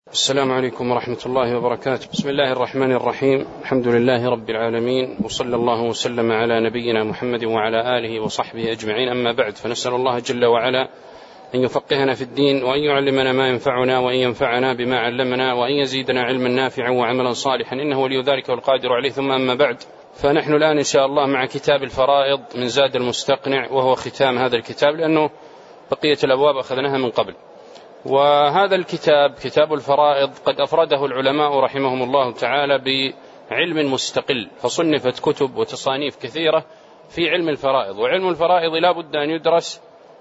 السلام عليكم ورحمة الله وبركاته. بسم الله الرحمن الرحيم. الحمد لله رب العالمين، وصلى الله وسلم على نبينا محمد وعلى آله وصحبه أجمعين، أما بعد، فنسأل الله جل وعلا أن يفقهنا في الدين، وأن يعلمنا ما ينفعنا، وأن ينفعنا بما علمنا، وأن يزيدنا علما نافعا وعملا صالحا، إنه ولي ذلك والقادر عليه. ثم أما بعد، فنحن الآن إن شاء الله مع كتاب الفرائض من زاد المستقنع، وهو ختام هذا الكتاب، لأنه بقية الأبواب أخذناها من قبل. وهذا الكتاب كتاب الفرائض قد أفرده العلماء رحمهم الله تعالى بعلم مستقل، فصنفت كتب وتصانيف كثيرة في علم الفرائض. وعلم الفرائض لا بد أن يدرس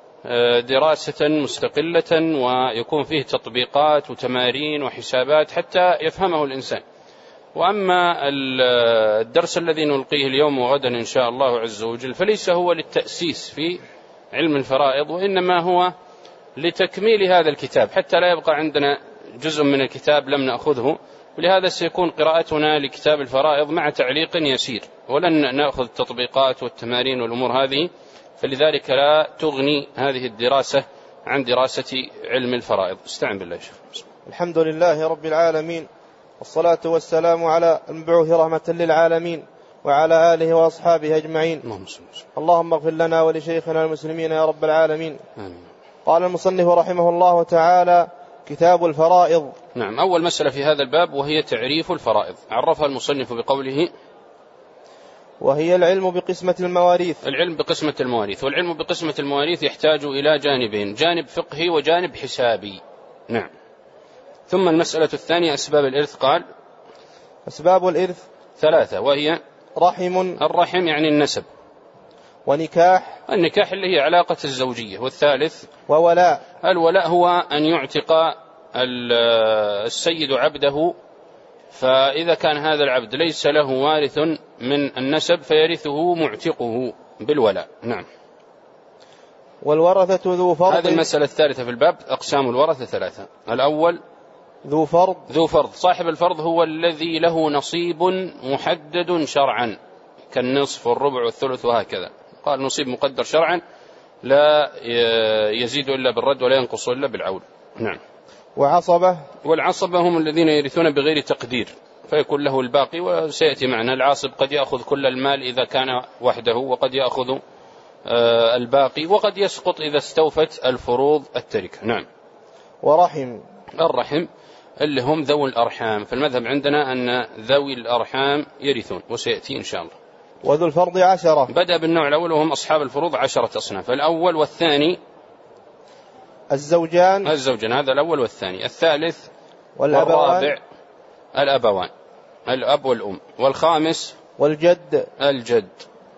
دراسة مستقلة، ويكون فيه تطبيقات وتمارين وحسابات حتى يفهمه الإنسان. وأما الدرس الذي نلقيه اليوم وغدا إن شاء الله عز وجل فليس هو للتأسيس في علم الفرائض، وإنما هو لتكميل هذا الكتاب، حتى لا يبقى عندنا جزء من الكتاب لم نأخذه. ولهذا سيكون قراءتنا لكتاب الفرائض مع تعليق يسير، ولن نأخذ التطبيقات والتمارين والأمور هذه، فلذلك لا تغني هذه الدراسة عن دراسة علم الفرائض. استعن بالله. الحمد لله رب العالمين، والصلاة والسلام على المبعوث رحمة للعالمين وعلى آله وأصحابه أجمعين. اللهم اغفر لنا ولشيخنا المسلمين يا رب العالمين. آمين. قال المصنف رحمه الله تعالى: كتاب الفرائض. نعم، أول مسألة في هذا الباب وهي تعريف الفرائض. عرفها المصنف بقوله: وهي العلم بقسمة المواريث. العلم بقسمة المواريث. والعلم بقسمة المواريث يحتاج إلى جانبين: جانب فقهي وجانب حسابي. نعم. ثم المسألة الثانية أسباب الإرث. قال: أسباب الإرث 3، وهي: الرحم يعني النسب، ونكاح، النكاح اللي هي علاقة الزوجية، والثالث: وولاء. الولاء هو أن يعتق السيد عبده، فإذا كان هذا العبد ليس له وارث من النسب فيرثه معتقه بالولاء. نعم. والورثة ذو فرض. هذه المسألة الثالثة في الباب. أقسام الورثة 3: الأول ذو فرض. صاحب الفرض هو الذي له نصيب محدد شرعا، كالنصف والربع والثلث وهكذا. قال نصيب مقدر شرعا لا يزيد إلا بالرد ولا ينقص إلا بالعول. نعم. والعصبة هم الذين يرثون بغير تقدير، فيكون له الباقي، وسيأتي معنا. العاصب قد يأخذ كل المال إذا كان وحده، وقد يأخذ الباقي، وقد يسقط إذا استوفت الفروض التركة. نعم. الرحم اللي هم ذوي الأرحام، في المذهب عندنا أن ذوي الأرحام يرثون، وسيأتي إن شاء الله. وذو الفرض 10. بدأ بالنوع الأول وهم أصحاب الفروض 10 أصناف. الأول والثاني الزوجان، هذا الأول والثاني. الثالث والرابع الأبوان، الأب والأم. والخامس الجد.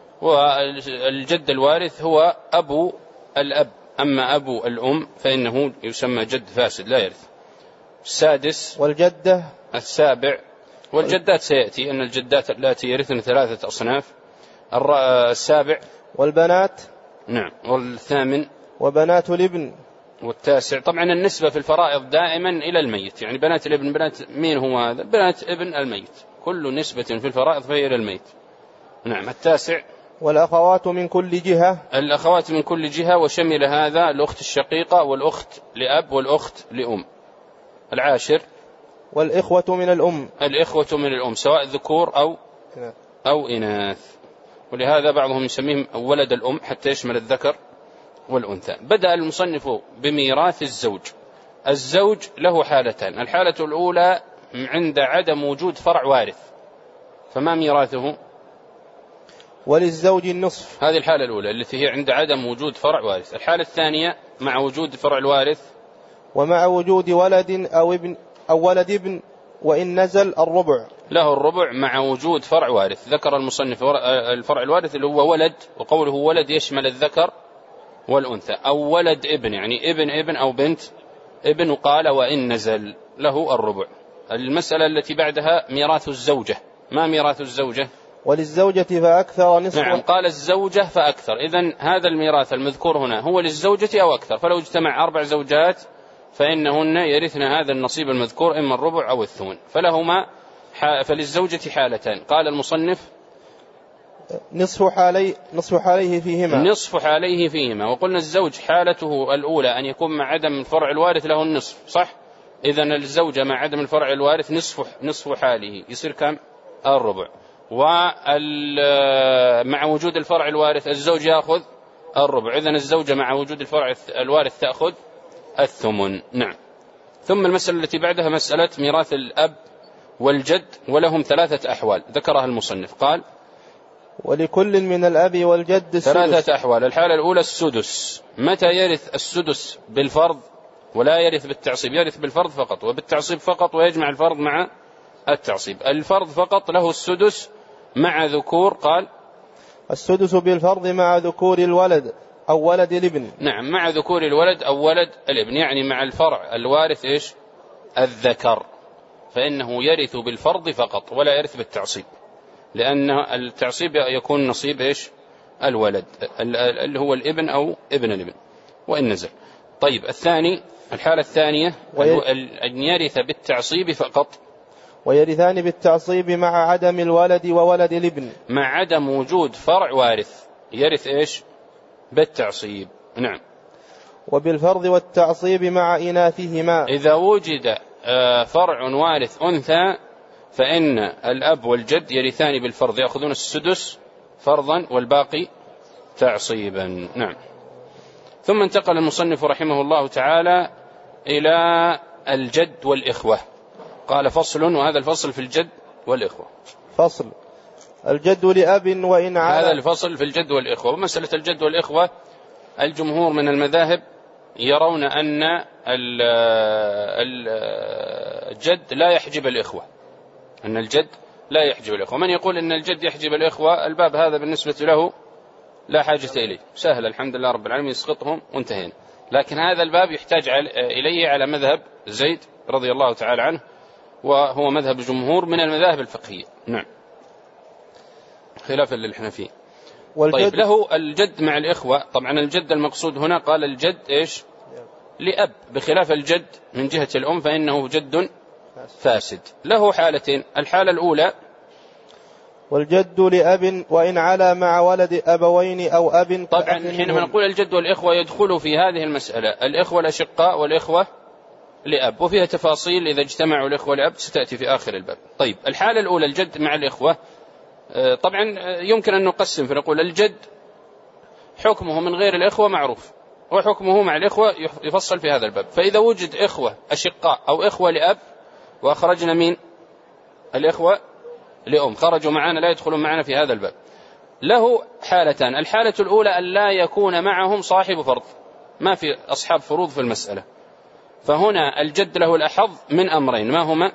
والجد الوارث هو أبو الأب، أما أبو الأم فإنه يسمى جد فاسد لا يرث. السادس والجدة. السابع والجدات سيأتي أن الجدات التي يرثن 3 أصناف. السابع والبنات. نعم. والثامن وبنات الابن. والتاسع. طبعا النسبة في الفرائض دائما إلى الميت، يعني بنات الابن، بنات مين هو هذا؟ بنات ابن الميت، كل نسبة في الفرائض فهي إلى الميت. نعم. التاسع والأخوات من كل جهة. الأخوات من كل جهة، وشمل هذا الأخت الشقيقة والأخت لأب والأخت لأم. العاشر والإخوة من الأم. الإخوة من الأم سواء ذكور أو إناث، ولهذا بعضهم يسميهم ولد الأم حتى يشمل الذكر والأنثى. بدأ المصنف بميراث الزوج. الزوج له حالتان: الحالة الأولى عند عدم وجود فرع وارث، فما ميراثه؟ وللزوج النصف. هذه الحالة الأولى التي هي عند عدم وجود فرع وارث. الحالة الثانية مع وجود فرع الوارث، ومع وجود ولد أو ابن أو ولد ابن، وإن نزل الربع. له الربع مع وجود فرع وارث. ذكر المصنف الفرع الوارث اللي هو ولد، وقوله ولد يشمل الذكر والأنثى، أو ولد ابن يعني ابن أو بنت ابن، وقال وإن نزل له الربع. المسألة التي بعدها ميراث الزوجة. ما ميراث الزوجة؟ وللزوجة فأكثر نصف. نعم. قال الزوجة فأكثر، إذن هذا الميراث المذكور هنا هو للزوجة أو أكثر، فلو اجتمع 4 زوجات فإنهن يرثن هذا النصيب المذكور، إما الربع أو الثمن. فللزوجة حالتان. قال المصنف: نصف حاليه فيهما. وقلنا الزوج حالته الأولى أن يكون مع عدم الفرع الوارث له النصف، صح؟ إذن الزوجة مع عدم الفرع الوارث نصف حاله، يصير كم؟ الربع. ومع وجود الفرع الوارث الزوج يأخذ الربع، إذن الزوجة مع وجود الفرع الوارث تأخذ الثمن. نعم. ثم المسألة التي بعدها مسألة ميراث الأب والجد، ولهم 3 أحوال ذكرها المصنف. قال: ولكل من الأب والجد السدس. 3 أحوال. الحالة الأولى السدس. متى يرث السدس بالفرض ولا يرث بالتعصيب؟ يرث بالفرض فقط وبالتعصيب فقط، ويجمع الفرض مع التعصيب. الفرض فقط له السدس مع ذكور. قال: السدس بالفرض مع ذكور الولد أو ولد الابن. نعم، مع ذكور الولد أو ولد الابن، يعني مع الفرع الوارث إيش؟ الذكر، فإنه يرث بالفرض فقط ولا يرث بالتعصيب، لأن التعصيب يكون نصيب إيش؟ الولد اللي هو الابن أو ابن الابن وإن نزل. طيب، الحالة الثانية أن يرث بالتعصيب فقط. ويرثان بالتعصيب مع عدم الولد وولد الابن، مع عدم وجود فرع وارث يرث إيش؟ بالتعصيب. نعم. وبالفرض والتعصيب مع إناثهما. إذا وجد فرع وارث أنثى فإن الأب والجد يرثان بالفرض، يأخذون السدس فرضا والباقي تعصيبا. نعم. ثم انتقل المصنف رحمه الله تعالى إلى الجد والإخوة. قال: فصل. وهذا الفصل في الجد والإخوة. فصل: الجد لأب وإن على. هذا الفصل في الجد والإخوة. ومسألة الجد والإخوة الجمهور من المذاهب يرون أن الجد لا يحجب الإخوة، أن الجد لا يحجب الإخوة. من يقول أن الجد يحجب الإخوة، الباب هذا بالنسبة له لا حاجة إليه، سهل الحمد لله رب العالمين، يسقطهم وانتهينا. لكن هذا الباب يحتاج إليه على مذهب زيد رضي الله تعالى عنه، وهو مذهب جمهور من المذاهب الفقهية. نعم، خلافا للحنفية. طيب، له الجد مع الإخوة. طبعا الجد المقصود هنا قال الجد إيش؟ لأب، بخلاف الجد من جهة الأم فإنه جد فاسد. له حالتين. الحالة الأولى: والجد لأب وإن على مع ولد أبوين أو أب. طبعا حينما نقول الجد والإخوة يدخل في هذه المسألة الإخوة الأشقاء والإخوة لأب، وفيها تفاصيل إذا اجتمعوا الإخوة لأب ستأتي في آخر الباب. طيب، الحالة الأولى الجد مع الإخوة. طبعا يمكن أن نقسم فنقول الجد حكمه من غير الإخوة معروف، وحكمه مع الإخوة يفصل في هذا الباب. فإذا وجد إخوة أشقاء أو إخوة لأب وأخرجنا مين؟ الإخوة لأم، خرجوا معنا لا يدخلون معنا في هذا الباب. له حالتان. الحالة الأولى أن لا يكون معهم صاحب فرض، ما في أصحاب فروض في المسألة، فهنا الجد له الأحظ من أمرين. ما هما؟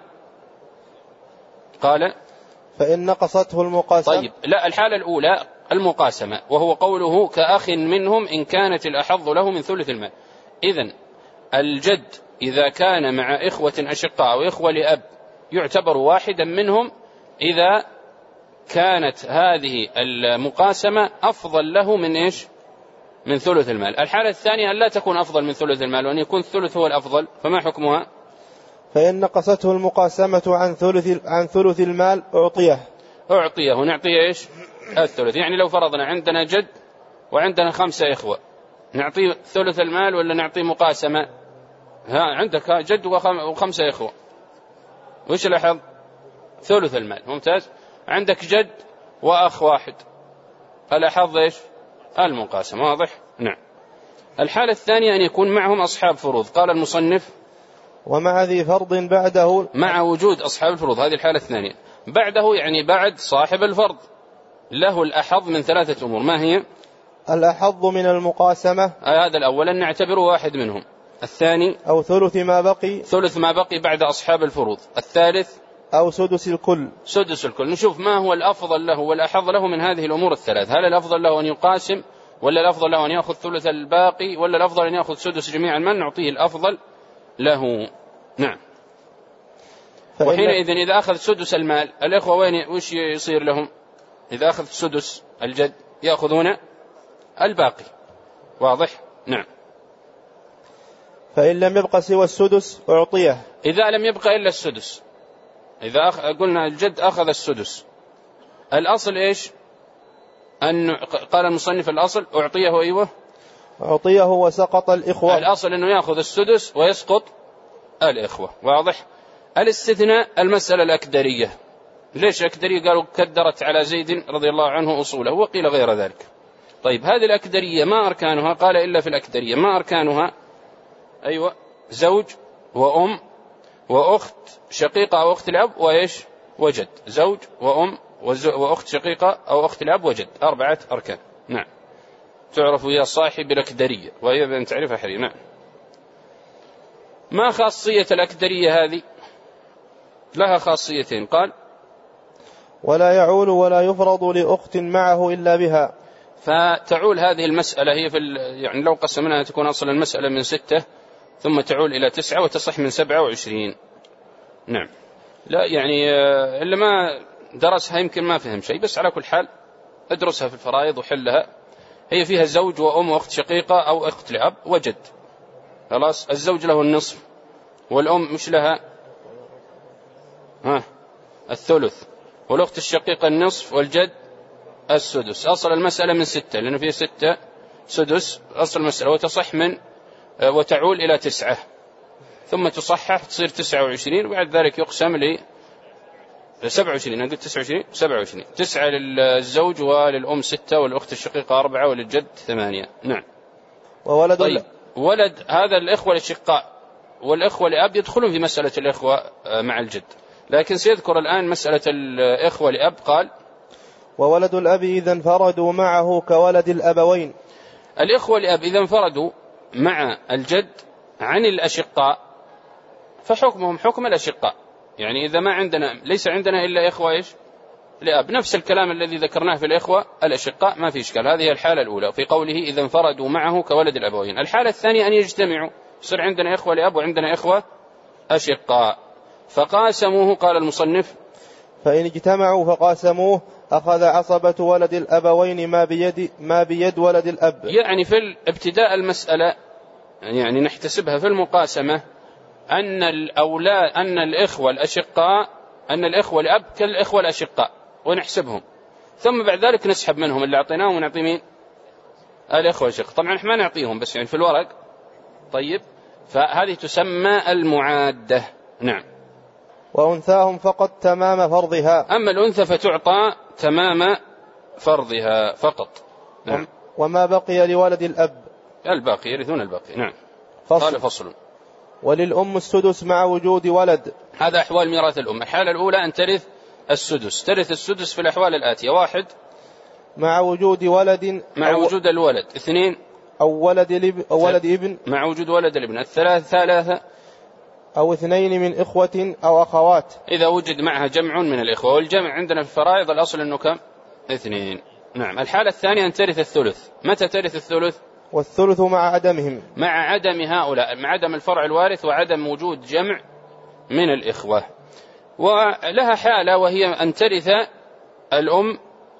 قال: فإن نقصته المقاسمة. طيب، لا، الحالة الأولى المقاسمة، وهو قوله: كأخ منهم إن كانت الأحظ له من ثلث المال. إذن الجد إذا كان مع إخوة أشقاء أو إخوة لأب يعتبر واحدا منهم إذا كانت هذه المقاسمة أفضل له من إيش؟ من ثلث المال. الحالة الثانية أن لا تكون أفضل من ثلث المال وأن يكون الثلث هو الأفضل، فما حكمها؟ فإن نقصته المقاسمة عن ثلث المال أعطيه. نعطيه إيش؟ الثلث. يعني لو فرضنا عندنا جد وعندنا 5 إخوة، نعطيه ثلث المال ولا نعطيه مقاسمة؟ عندك جد و5 إخوة، وش الأحظ؟ ثلث المال. ممتاز. عندك جد وأخ واحد، الأحظ إيش؟ المقاسمة. واضح؟ نعم. الحالة الثانية أن يكون معهم أصحاب فروض. قال المصنف: ومع ذي فرض بعده. مع وجود أصحاب الفروض، هذه الحالة الثانية. بعده يعني بعد صاحب الفرض له الأحظ من 3 أمور. ما هي؟ الأحظ من المقاسمة. هذا الأول أن نعتبره واحد منهم. الثاني: أو ثلث ما بقي بعد أصحاب الفروض. الثالث: أو سدس الكل. نشوف ما هو الأفضل له والأحظ له من هذه الأمور الثلاث. هل الأفضل له أن يقاسم، ولا الأفضل له أن يأخذ ثلث الباقي، ولا الأفضل أن يأخذ سدس جميع المال؟ نعطيه الأفضل له. نعم. وحينئذ إذا أخذ سدس المال الإخوة وش يصير لهم؟ إذا أخذ سدس الجد يأخذون الباقي. واضح؟ نعم. فإن لم يبقى سوى السدس أعطيه. إذا لم يبقى إلا السدس، إذا قلنا الجد أخذ السدس، الأصل إيش؟ أن قال المصنف الأصل أعطيه. أيوه، أعطيه وسقط الإخوة. الأصل أنه يأخذ السدس ويسقط الإخوة. واضح؟ الاستثناء المسألة الأكدرية. ليش الأكدرية؟ قالوا كدرت على زيد رضي الله عنه أصوله، وقيل غير ذلك. طيب هذه الأكدرية ما أركانها؟ قال إلا في الأكدرية ما أركانها؟ أيوة، زوج وأم وأخت شقيقة أو أخت الأب وإيش؟ وجد. زوج وأم وأخت شقيقة أو أخت الأب وجد، 4 أركان. نعم، تعرف يا صاحب الأكدرية، وهي بأن تعرفها حري. نعم. ما خاصية الأكدرية هذه؟ لها خاصيتين. قال ولا يعول ولا يفرض لأخت معه إلا بها. فتعول هذه المسألة هي يعني لو قسمناها تكون أصل المسألة من 6 ثم تعول إلى 9 وتصح من 27. نعم. لا يعني اللي ما درسها يمكن ما فهم شيء، بس على كل حال ادرسها في الفرائض وحلها. هي فيها زوج وأم وأخت شقيقة أو أخت لأب وجد. خلاص، الزوج له النصف والأم مش لها الثلث، والأخت الشقيقة النصف والجد السدس. أصل المسألة من 6 لأنه فيه 6 سدس أصل المسألة، وتصح من وتعول إلى 9 ثم تصحح تصير 29 وبعد ذلك يقسم ل 27. أنا قلت 29 27. 9 للزوج وللأم 6 والأخت الشقيقة 4 وللجد 8. نعم. وولد طيب ولد هذا الإخوة الأشقاء والإخوة لأب يدخلون في مسألة الإخوة مع الجد، لكن سيذكر الآن مسألة الإخوة لأب. قال وولد الأب إذا انفردوا معه كولد الأبوين. الإخوة لأب إذا انفردوا مع الجد عن الأشقاء فحكمهم حكم الأشقاء. يعني إذا ما عندنا ليس عندنا إلا إخوة إيش لأب، نفس الكلام الذي ذكرناه في الإخوة الأشقاء ما في إشكال. هذه الحالة الأولى في قوله إذا انفردوا معه كولد الأبوين. الحالة الثانية أن يجتمعوا، يصير عندنا إخوة لأب وعندنا إخوة أشقاء فقاسموه. قال المصنف فإن اجتمعوا فقاسموه أخذ عصبة ولد الأبوين ما بيد ولد الأب. يعني في الابتداء المسألة يعني نحتسبها في المقاسمة أن الإخوة الأشقاء أن الإخوة الأب كالإخوة الأشقاء ونحسبهم، ثم بعد ذلك نسحب منهم اللي أعطيناهم ونعطي مين؟ الإخوة الأشقاء. طبعا إحنا ما نعطيهم بس يعني في الورق. طيب فهذه تسمى المعادة. نعم. وأنثاهم فقط تمام فرضها. أما الأنثى فتعطى تمام فرضها فقط. نعم. وما بقي لولد الأب الباقي يرثون الباقي. نعم. قال فصل. وللأم السدس مع وجود ولد. هذا أحوال ميراث الأم. الحالة الأولى أن ترث السدس. ترث السدس في الأحوال الآتية: 1 مع وجود ولد مع وجود الولد، 2 أو ولد ابن مع وجود ولد الابن، 3 أو 2 من إخوة أو أخوات إذا وجد معها جمع من الإخوة. والجمع عندنا في الفرائض الأصل أنه كم؟ 2. نعم. الحالة الثانية أن ترث الثلث. متى ترث الثلث؟ والثلث مع عدمهم، مع عدم هؤلاء، مع عدم الفرع الوارث وعدم وجود جمع من الإخوة. ولها حالة وهي أن ترث الأم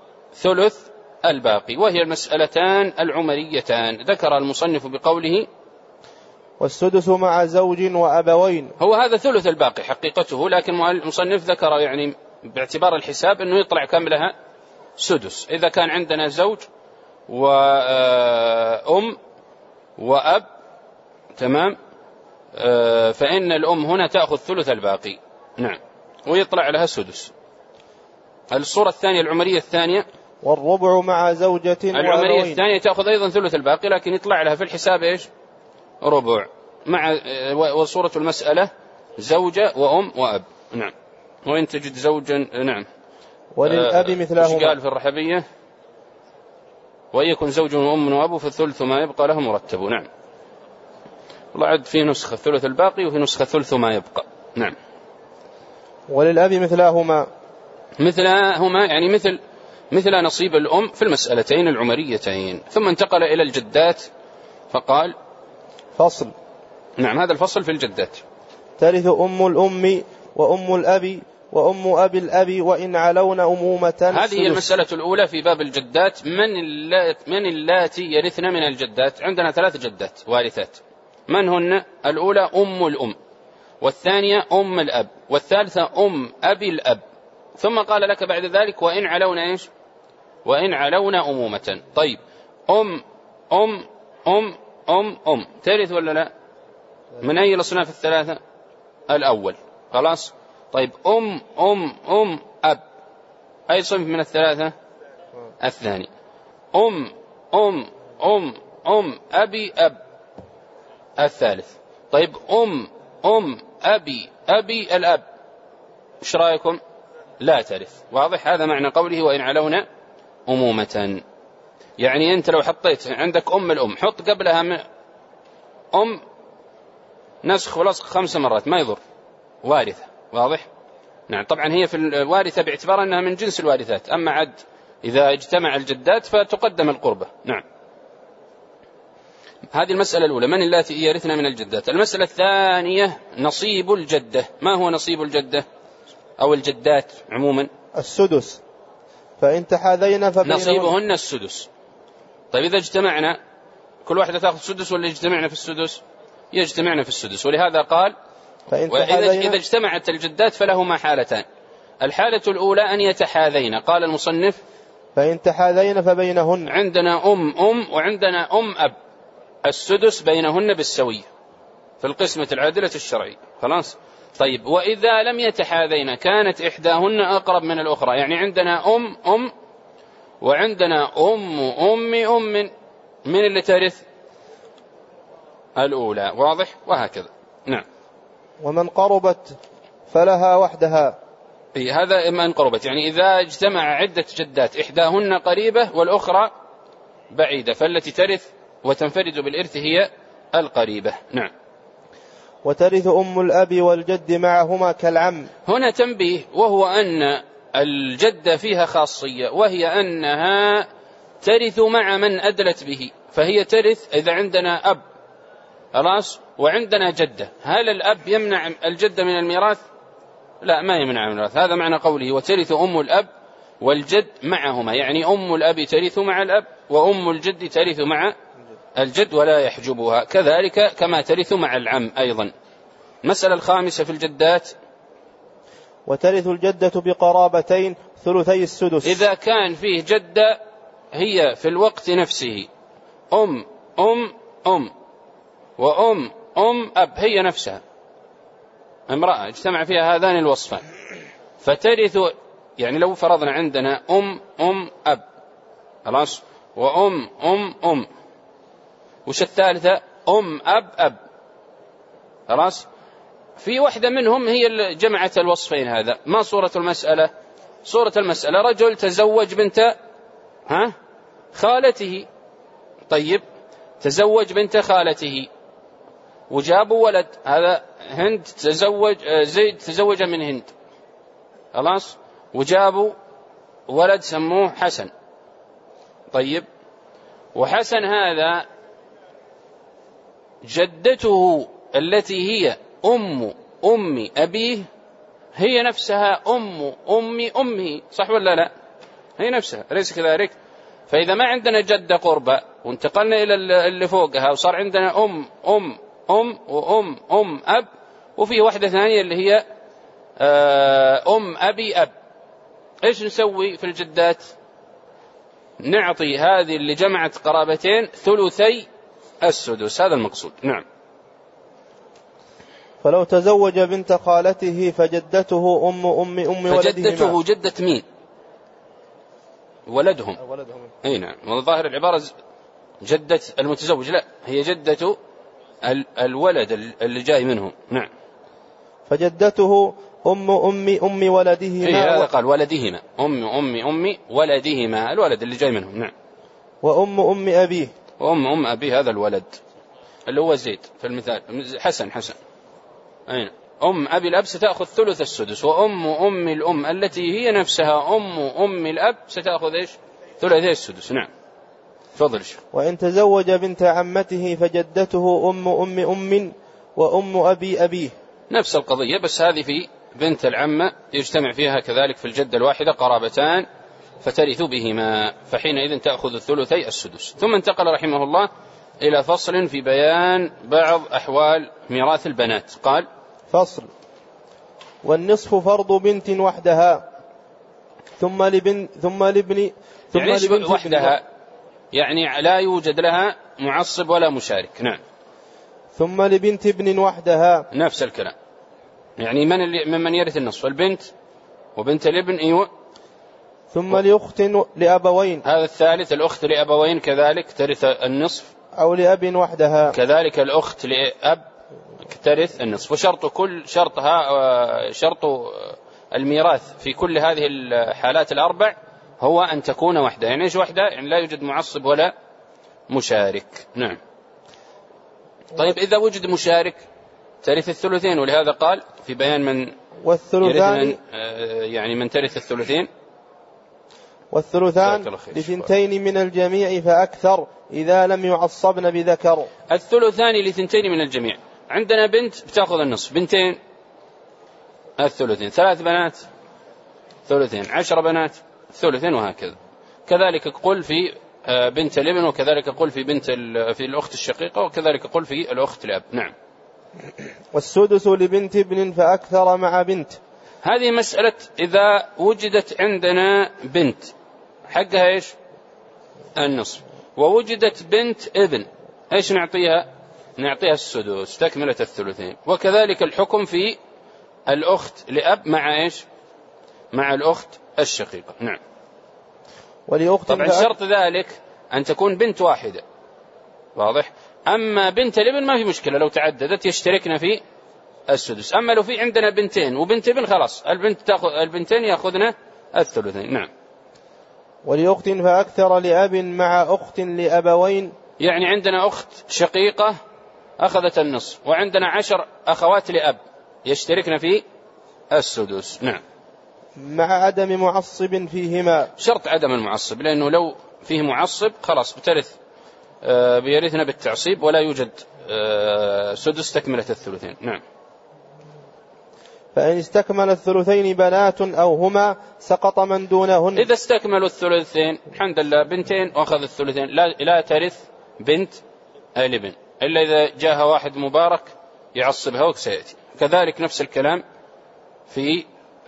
ثلث الباقي، وهي المسألتان العمريتان. ذكر المصنف بقوله والسدس مع زوج وأبوين. هو هذا ثلث الباقي حقيقته، لكن المصنف ذكر يعني باعتبار الحساب أنه يطلع كم لها؟ سدس. إذا كان عندنا زوج وأم وأب تمام، فإن الأم هنا تأخذ ثلث الباقي. نعم. ويطلع لها سدس. الصورة الثانية العمرية الثانية والربع مع زوجة العمرية الثانية تأخذ أيضا ثلث الباقي، لكن يطلع لها في الحساب إيش؟ ربع. مع وصورة المسألة زوجة وأم وأب. نعم. وإن تجد زوجا. نعم. وللأب مثلهما. قال في الرحبية ويكن زوج وأم وأب فالثلث ما يبقى له مرتب. نعم. والله عد في نسخة ثلث الباقي وفي نسخة ثلث ما يبقى. نعم. وللأب مثلهما يعني مثل نصيب الأم في المسألتين العمريتين. ثم انتقل إلى الجدات فقال فصل. نعم. هذا الفصل في الجدات. ترث أم الأم وأم الأب وأم أبي الأب وإن علون أمومة. هذه المسألة الأولى في باب الجدات. من اللاتي يرثن من الجدات؟ عندنا 3 جدات وارثات. من هن؟ الأولى أم الأم، والثانية أم الأب، والثالثة أم أبي الأب. ثم قال لك بعد ذلك وإن علون إيش؟ وإن علون أمومة. طيب أم ترث ولا لا؟ من أي الأصناف الثلاثة؟ الأول. خلاص. طيب أم أب، أي صنف من الثلاثة؟ الثاني. أم أبي أب، الثالث. طيب أم أبي الأب، إيش رأيكم؟ لا ترث. واضح؟ هذا معنى قوله وإن علونا أمومة. يعني أنت لو حطيت عندك الأم، حط قبلها نسخ ولصق 5 مرات ما يضر، وارثة. واضح؟ نعم. طبعا هي في الوارثة باعتبار أنها من جنس الوارثات، أما عد إذا اجتمع الجدات فتقدم القربة. نعم. هذه المسألة الأولى، من اللاتي يرثن من الجدات. المسألة الثانية نصيب الجدة. ما هو نصيب الجدة أو الجدات عموما؟ السدس، فإن تحاذينا فبينهن نصيبهن السدس. طيب إذا اجتمعنا كل واحدة تأخذ السدس ولا يجتمعنا في السدس؟ يجتمعنا في السدس. ولهذا قال إذا اجتمعت الجدات فلهما حالتان. الحالة الأولى أن يتحاذين. قال المصنف فإن تحاذين فبينهن. عندنا وعندنا أب، السدس بينهن بالسوية في القسمة العادلة الشرعية. خلاص. طيب وإذا لم يتحاذين كانت إحداهن أقرب من الأخرى، يعني عندنا وعندنا أم، من اللي ترث؟ الأولى. واضح؟ وهكذا. نعم. ومن قربت فلها وحدها. هذا من قربت، يعني إذا اجتمع عدة جدات إحداهن قريبة والأخرى بعيدة، فالتي ترث وتنفرد بالإرث هي القريبة. نعم. وترث أم الأب والجد معهما كالعم. هنا تنبيه، وهو أن الجدة فيها خاصية، وهي أنها ترث مع من أدلت به. فهي ترث إذا عندنا أب، خلاص، وعندنا جدة. هل الأب يمنع الجدة من الميراث؟ لا، ما يمنع من الميراث. هذا معنى قوله وترث أم الأب والجد معهما، يعني أم الأب ترث مع الأب وأم الجد ترث مع الجد ولا يحجبها، كذلك كما ترث مع العم أيضا. المسألة الخامسة في الجدات وترث الجدة بقرابتين ثلثي السدس. إذا كان فيه جدة هي في الوقت نفسه أم وأم أب، هي نفسها امرأة اجتمع فيها هذان الوصفان، فترث. يعني لو فرضنا عندنا أم أب، خلاص، وأم، وش الثالثة؟ أب، خلاص. في واحدة منهم هي اللي جمعت الوصفين. هذا ما صورة المسألة؟ صورة المسألة رجل تزوج بنت خالته. طيب، تزوج بنت خالته وجابوا ولد. هذا هند زيد تزوج من هند، خلاص، وجابوا ولد سموه حسن. طيب، وحسن هذا جدته التي هي أم أبيه هي نفسها أمه، صح ولا لا؟ هي نفسها، أليس كذلك؟ فإذا ما عندنا جدة قربة وانتقلنا إلى اللي فوقها وصار عندنا أم أب، وفي واحدة ثانية اللي هي أبي أب، إيش نسوي في الجدات؟ نعطي هذه اللي جمعت قرابتين ثلثي السدس. هذا المقصود. نعم. فلو تزوج بنت خالته فجدته أم ولدهما. فجدته جدة مين؟ ولدهم. أي نعم. والظاهر العبارة جدة المتزوج، لا، هي جدة الولد اللي جاي منهم. نعم. فجدته أم ولدهما. هذا قال ولدهما، أم ولدهما، الولد اللي جاي منهم. نعم. وأم أبيه. وأم أبيه هذا الولد اللي هو زيد في المثال، حسن. أين أم أبي الأب ستأخذ ثلث السدس، وأم الأم التي هي نفسها أم الأب ستأخذ إيش؟ ثلثي السدس. نعم. تفضل. وإن تزوج بنت عمته فجدته أم وأم أبيه. نفس القضية، بس هذه في بنت العمة يجتمع فيها كذلك في الجدة الواحدة قرابتان فترث بهما، فحينئذ تأخذ ثلثي السدس. ثم انتقل رحمه الله إلى فصل في بيان بعض أحوال ميراث البنات. قال: فصل: والنصف فرض بنت وحدها ثم لابن وحدها، يعني لا يوجد لها معصب ولا مشارك. نعم. ثم لبنت ابن وحدها، نفس الكلام. يعني من يرث النصف؟ البنت وبنت الابن. أيوة. ثم لأخت لأبوين. هذا الثالث. الأخت لأبوين كذلك ترث النصف، أو لأب وحدها. كذلك الأخت لأب ترث النصف. وشرط كل شرط الميراث في كل هذه الحالات الأربع هو أن تكون وحدة. يعني إيش وحدة؟ يعني لا يوجد معصب ولا مشارك. نعم. طيب إذا وجد مشارك ترث الثلثين، ولهذا قال في بيان من والثلثان يعني من ترث الثلثين. والثلثان لثنتين من الجميع فأكثر إذا لم يعصبن بذكر. الثلثان لثنتين من الجميع. عندنا بنت بتأخذ النصف، بنتين الثلثين، 3 بنات ثلثين، 10 بنات ثلثين، وهكذا. كذلك قل في بنت الابن، وكذلك قل في الأخت الشقيقة، وكذلك قل في الأخت الأب. نعم. والسدس لبنت ابن فأكثر مع بنت. هذه مسألة إذا وجدت عندنا بنت حقها إيش؟ النصف. ووجدت بنت ابن، إيش نعطيها؟ نعطيها السدس تكملة الثلثين. وكذلك الحكم في الأخت لأب مع إيش؟ مع الأخت الشقيقة. نعم. طبعا شرط ذلك أن تكون بنت واحدة، واضح؟ أما بنت الابن ما في مشكلة، لو تعددت يشتركن في السدس. أما لو في عندنا بنتين وبنت ابن خلاص البنتين يأخذن الثلثين. نعم. ولأخت فأكثر لأب مع أخت لأبوين. يعني عندنا أخت شقيقة أخذت النصف، وعندنا 10 أخوات لأب يشتركن في السدس. نعم. مع عدم معصب فيهما. شرط عدم المعصب، لأنه لو فيه معصب خلاص بيرثنا بالتعصيب ولا يوجد سدس تكملة الثلثين. نعم. فإن استكمل الثلثين بنات أو هما سقط من دونهن. إذا استكملوا الثلثين الحمد لله بنتين وأخذ الثلثين لا ترث بنت الابن إلا إذا جاءها واحد مبارك يعصبها وسيأتي. كذلك نفس الكلام في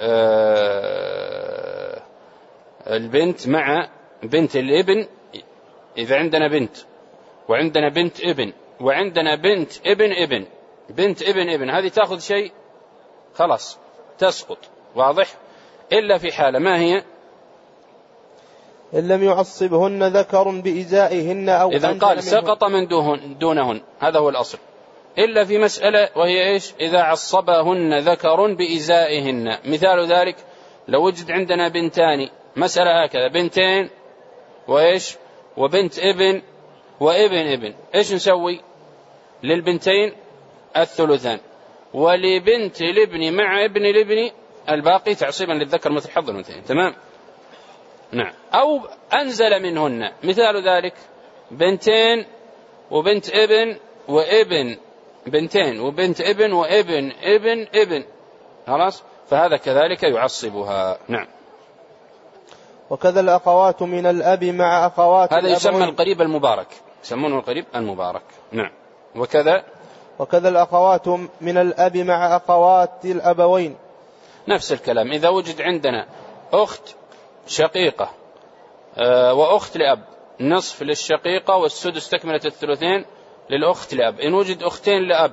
البنت مع بنت الابن. إذا عندنا بنت وعندنا بنت ابن وعندنا بنت ابن بنت ابن هذه تأخذ شيء خلاص تسقط، واضح؟ إلا في حالة ما هي؟ إن لم يعصبهن ذكر بإزائهن أو إذا قال سقط من دونهن، هذا هو الأصل. إلا في مسألة وهي إيش؟ إذا عصبهن ذكر بإزائهن. مثال ذلك لو وجد عندنا بنتان، مسألة هكذا، بنتين وإيش؟ وبنت ابن وابن إيش نسوي؟ للبنتين الثلثان، ولبنت الابن مع ابن الابن الباقي تعصيبا للذكر مثل حظ الأنثيين. تمام؟ نعم. أو أنزل منهن، مثال ذلك بنتين وبنت ابن وابن، بنتين وبنت ابن وابن ابن خلاص، فهذا كذلك يعصبها. نعم. وكذا الأخوات من الأب مع أخوات هذا يسمى القريب المبارك، يسمونه القريب المبارك. نعم. وكذا الأخوات من الأب مع أخوات الأبوين. نفس الكلام. إذا وجد عندنا أخت شقيقة وأخت لأب، نصف للشقيقة والسدس تكملة الثلثين للأخت لأب. إن وجد أختين لأب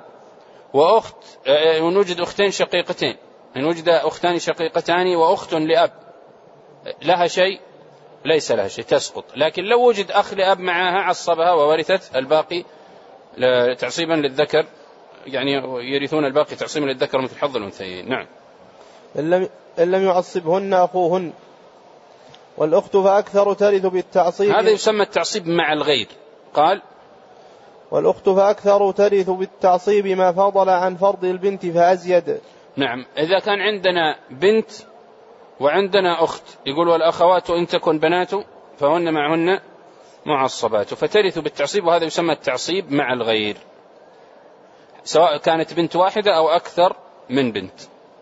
إن وجد أختين شقيقتين، إن وجد أختان شقيقتان وأخت لأب لها شيء؟ ليس لها شيء، تسقط. لكن لو وجد أخ لأب معها عصبها وورثت الباقي تعصيبا للذكر، يعني يرثون الباقي تعصيبا للذكر مثل حظ الأنثيين. نعم. إن لم يعصبهن أخوهن. والأخت فأكثر ترث بالتعصيب. هذا يسمى التعصيب مع الغير. قال والأخت فأكثر ترث بالتعصيب ما فضل عن فرض البنت فأزيد. نعم. إذا كان عندنا بنت وعندنا أخت، يقول والأخوات إن تكن بنات فهن معهن معصبات، فترث بالتعصيب، وهذا يسمى التعصيب مع الغير، سواء كانت بنت واحدة أو أكثر من بنت.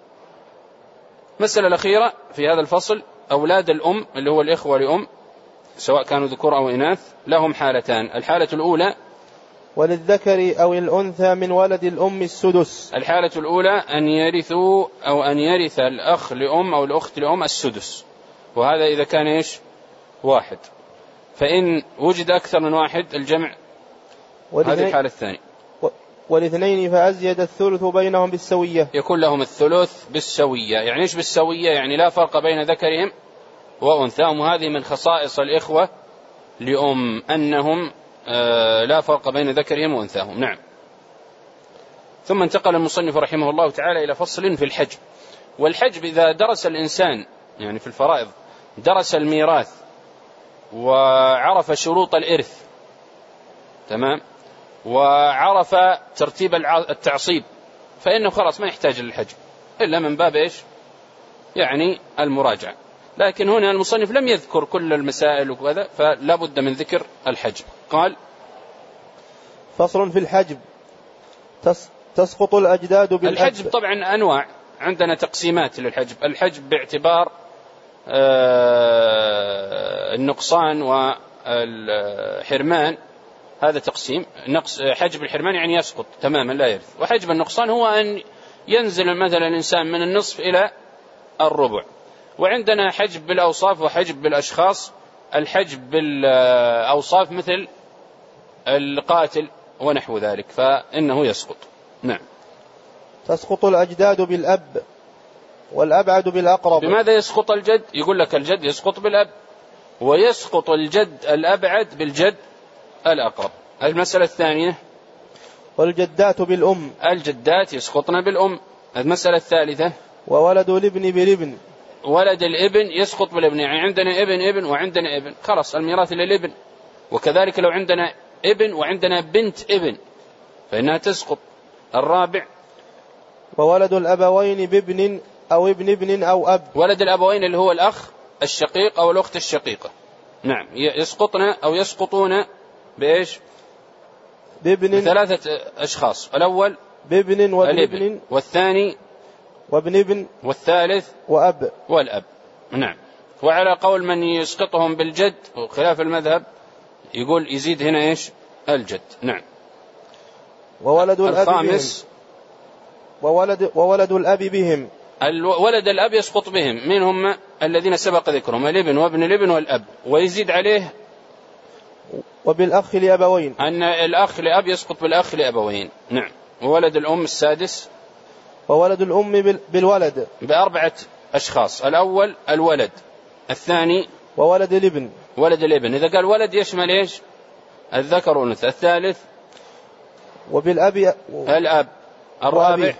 مسألة الأخيرة في هذا الفصل، أولاد الأم اللي هو الإخوة لأم سواء كانوا ذكور أو إناث لهم حالتان. الحالة الأولى وللذكر أو الأنثى من ولد الأم السدس. الحالة الأولى أن يرثوا أو أن يرث الأخ لأم أو الأخت لأم السدس، وهذا إذا كان إيش؟ واحد. فإن وجد أكثر من واحد الجمع، هذه الحالة الثانية. والاثنين فأزيد الثلث بينهم بالسوية. يكون لهم الثلث بالسوية. يعني إيش بالسوية؟ يعني لا فرق بين ذكرهم وأنثاهم. وهذه من خصائص الإخوة لأم أنهم لا فرق بين ذكرهم وأنثاهم. نعم. ثم انتقل المصنف رحمه الله تعالى إلى فصل في الحجب. والحجب إذا درس الإنسان يعني في الفرائض درس الميراث وعرف شروط الإرث تمام وعرف ترتيب التعصيب فإنه خلاص ما يحتاج للحجب إلا من باب إيش يعني المراجعة. لكن هنا المصنف لم يذكر كل المسائل وكذا فلا بد من ذكر الحجب. قال فصل في الحجب. تسقط الأجداد بالأب. الحجب طبعا أنواع، عندنا تقسيمات للحجب. الحجب باعتبار النقصان والحرمان هذا تقسيم. حجب الحرمان يعني يسقط تماما لا يرث. وحجب النقصان هو أن ينزل مثلا الإنسان من النصف إلى الربع. وعندنا حجب بالأوصاف وحجب بالأشخاص. الحجب بالأوصاف مثل القاتل ونحو ذلك فإنه يسقط. نعم. تسقط الأجداد بالأب والأبعد بالأقرب. بماذا يسقط الجد؟ يقول لك الجد يسقط بالأب ويسقط الجد الأبعد بالجد الأقرب. المسألة الثانية والجدات بالأم. الجدات يسقطن بالأم. المسألة الثالثة وولد الابن بالابن. ولد الابن يسقط بالابن. يعني عندنا ابن وعندنا ابن خلاص الميراث للابن. وكذلك لو عندنا ابن وعندنا بنت ابن فإنها تسقط. الرابع وولد الأبوين بابن أو ابن أو أب. ولد الأبوين اللي هو الأخ الشقيق أو الأخت الشقيقة. نعم يسقطن أو يسقطون بإيش؟ بابن. ثلاثة أشخاص. الأول بابن وابن والثاني وابن ابن والثالث وأب والأب. نعم. وعلى قول من يسقطهم بالجد وخلاف المذهب يقول يزيد هنا إيش الجد. نعم. وولد الأب الخامس بهم. وولد الأب بهم. ولد الأب يسقط بهم. من هم الذين سبق ذكرهم؟ الابن وابن الابن والأب. ويزيد عليه وبالأخ لأبوين أن الأخ لأب يسقط بالأخ لأبوين. نعم. وولد الأم السادس وولد الأم بالولد بأربعة أشخاص. الأول الولد. الثاني وولد الابن. ولد الابن. إذا قال ولد يشمل إيش الذكر والأنثى. الثالث وبالأب الأب. الرابع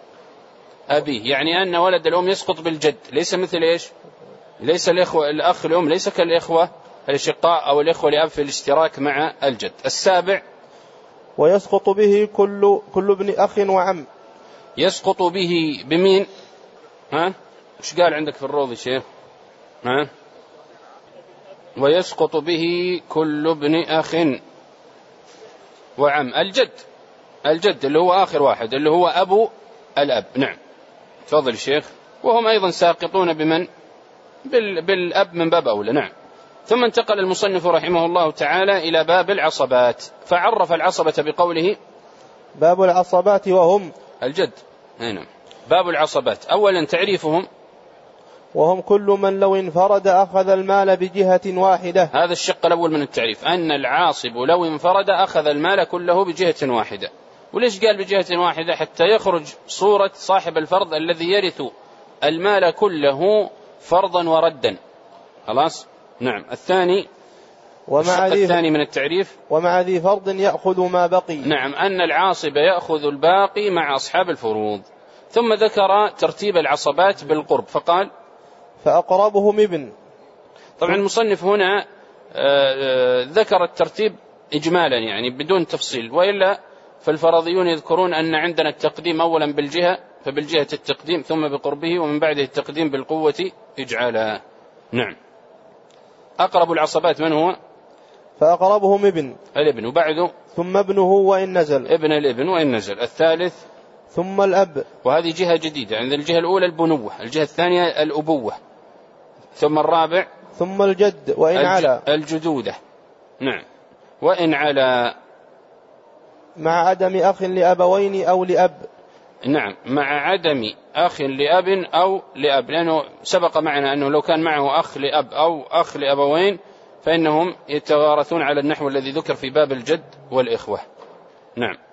أبيه. يعني أن ولد الأم يسقط بالجد ليس مثل إيش ليس الأخ الأم ليس كالإخوة الأشقاء أو الإخوة لأب في الاشتراك مع الجد. السابع ويسقط به كل ابن أخ وعم. يسقط به بمين؟ وش قال عندك في الروض شيخ؟ ويسقط به كل ابن أخ وعم. الجد اللي هو آخر واحد اللي هو أبو الأب. نعم. تفضل الشيخ. وهم أيضا ساقطون بمن؟ بالأب من باب أولى. نعم. ثم انتقل المصنف رحمه الله تعالى إلى باب العصبات فعرف العصبة بقوله باب العصبات وهم الجد. نعم. باب العصبات أولا تعريفهم وهم كل من لو انفرد أخذ المال بجهة واحدة. هذا الشق الأول من التعريف أن العاصب لو انفرد أخذ المال كله بجهة واحدة. وليش قال بجهة واحدة؟ حتى يخرج صورة صاحب الفرض الذي يرث المال كله فرضا وردا. خلاص. نعم. الثاني الثاني من التعريف ومع ذي فرض يأخذ ما بقي. نعم. أن العاصب يأخذ الباقي مع أصحاب الفروض. ثم ذكر ترتيب العصبات بالقرب فقال فأقربهم ابن. طبعا المصنف هنا ذكر الترتيب إجمالا يعني بدون تفصيل. وإلا فالفرضيون يذكرون أن عندنا التقديم أولا بالجهة فبالجهة التقديم ثم بقربه ومن بعده التقديم بالقوة إجعالا. نعم. أقرب العصبات من هو؟ فأقربهم ابن الابن وبعده ثم ابنه وإن نزل. ابن الابن وإن نزل. الثالث ثم الأب. وهذه جهة جديدة. عند الجهة الأولى البنوة الجهة الثانية الأبوة. ثم الرابع ثم الجد وإن على الجدودة. نعم. وإن على مع عدم أخ لأبوين أو لأب. نعم. مع عدم أخ لأب أو لأب لأنه سبق معنا أنه لو كان معه أخ لأب أو أخ لأبوين فإنهم يتوارثون على النحو الذي ذكر في باب الجد والإخوة. نعم.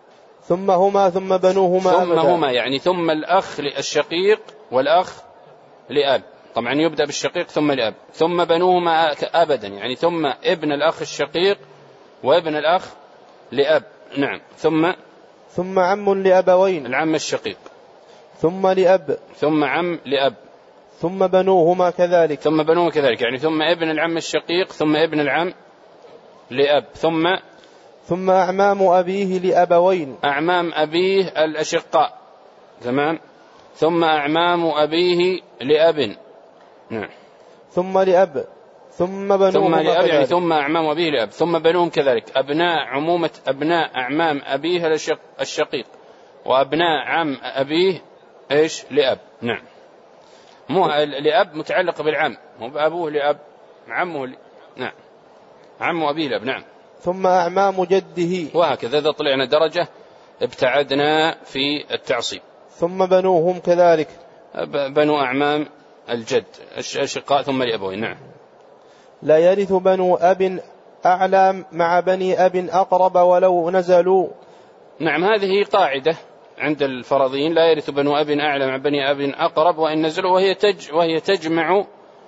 ثم هما ثم بنوهما ثم هما يعني ثم الأخ الشقيق والأخ لأب، طبعا يبدأ بالشقيق ثم لأب، ثم بنوهما أبدا يعني ثم ابن الأخ الشقيق وابن الأخ لأب. نعم. ثم عم لأبوين، العم الشقيق، ثم لأب، ثم عم لأب، ثم بنوهما كذلك، ثم بنوهما كذلك يعني ثم ابن العم الشقيق ثم ابن العم لأب، ثم أعمام أبيه لأبوين، أعمام أبيه الأشقاء. تمام. ثم أعمام أبيه لأب. نعم. ثم لأب، ثم بنوهما ثم لأب كذلك. يعني ثم أعمام أبيه لأب، ثم بنوهم كذلك، أبناء عمومة أبناء أعمام أبيه الشقيق وأبناء عم أبيه إيش لأب. نعم. مو لأب متعلق بالعم، مو بأبوه لأب، عمه نعم، عم أبيه لأب. نعم. ثم أعمام جده، وهكذا إذا طلعنا درجة ابتعدنا في التعصيب. ثم بنوهم كذلك، بنو أعمام الجد الشقاء ثم لأبوين. نعم. لا يرث بنو أب أعلى مع بني أب أقرب ولو نزلوا. نعم. هذه قاعدة عند الفرضيين، لا يرث بنو أب أعلى مع بني أب أقرب وإن نزلوا، وهي تجمع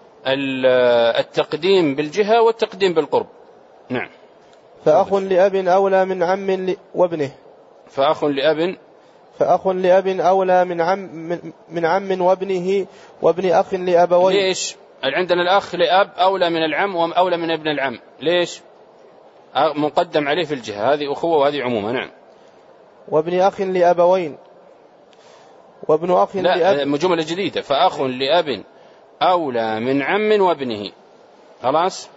التقديم بالجهة والتقديم بالقرب. نعم. فأخ لأب أولى من عم وابنه، فأخ لأب أولى من عم وابنه وابن أخ لأبوين. ليش عندنا الأخ لأب أولى من العم وأولى من ابن العم؟ ليش؟ مقدم عليه في الجهة، هذه أخوة وهذه عمومة. نعم. وابن أخ لأبوين وابن أخ لأب، جملة جديدة. فأخ لأب أولى من عم وابنه، خلاص.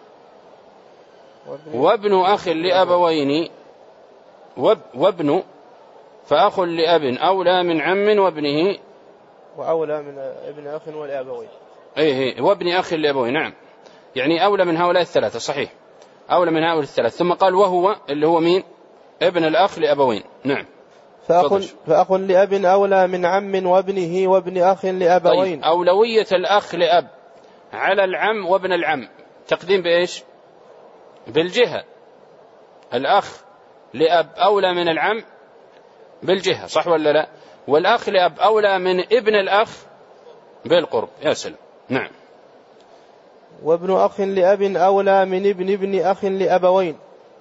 وابن أخ لأبوين وابن، فأخ لأب أولى من عم وابنه وأولى من ابن أخ ولأبوين. إيه وابن أخ لأبوين. نعم. يعني أولى من هؤلاء الثلاثة، صحيح، أولى من هؤلاء الثلاثة. ثم قال وهو اللي هو مين؟ ابن الأخ لأبوين. نعم. فأخ لأب أولى من عم وابنه وابن أخ لأبوين. طيب. أولوية الأخ لأب على العم وابن العم تقديم بإيش؟ بالجهة. الأخ لأب أولى من العم بالجهة، صح ولا لا؟ والأخ لأب أولى من ابن الأخ بالقرب. يا سلام. نعم. وابن أخ لأب أولى من ابن أخ لأبوين.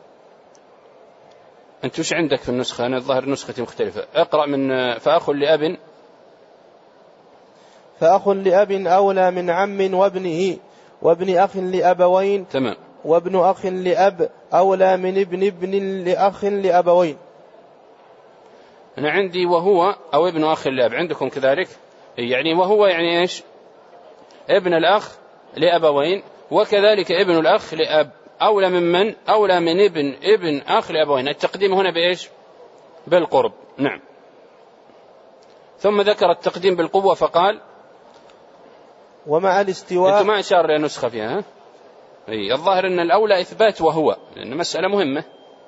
أنت وش عندك في النسخة؟ أنا الظاهر نسختي مختلفة. اقرأ من فأخ لأب أولى من عم وابنه وابن أخ لأبوين. تمام. وابن أخ لأب أولى من ابن لأخ لأبوين. أنا عندي وهو أو ابن أخ لأب، عندكم كذلك؟ يعني وهو يعني إيش؟ ابن الأخ لأبوين، وكذلك ابن الأخ لأب أولى من أولى من ابن أخ لأبوين. التقديم هنا بإيش؟ بالقرب. نعم. ثم ذكر التقديم بالقوة فقال ومع الاستواء. أنتم ما أشار إلى نسخة فيها، ها؟ الظاهر أن الأولى إثبات وهو، لأن مسألة مهمة.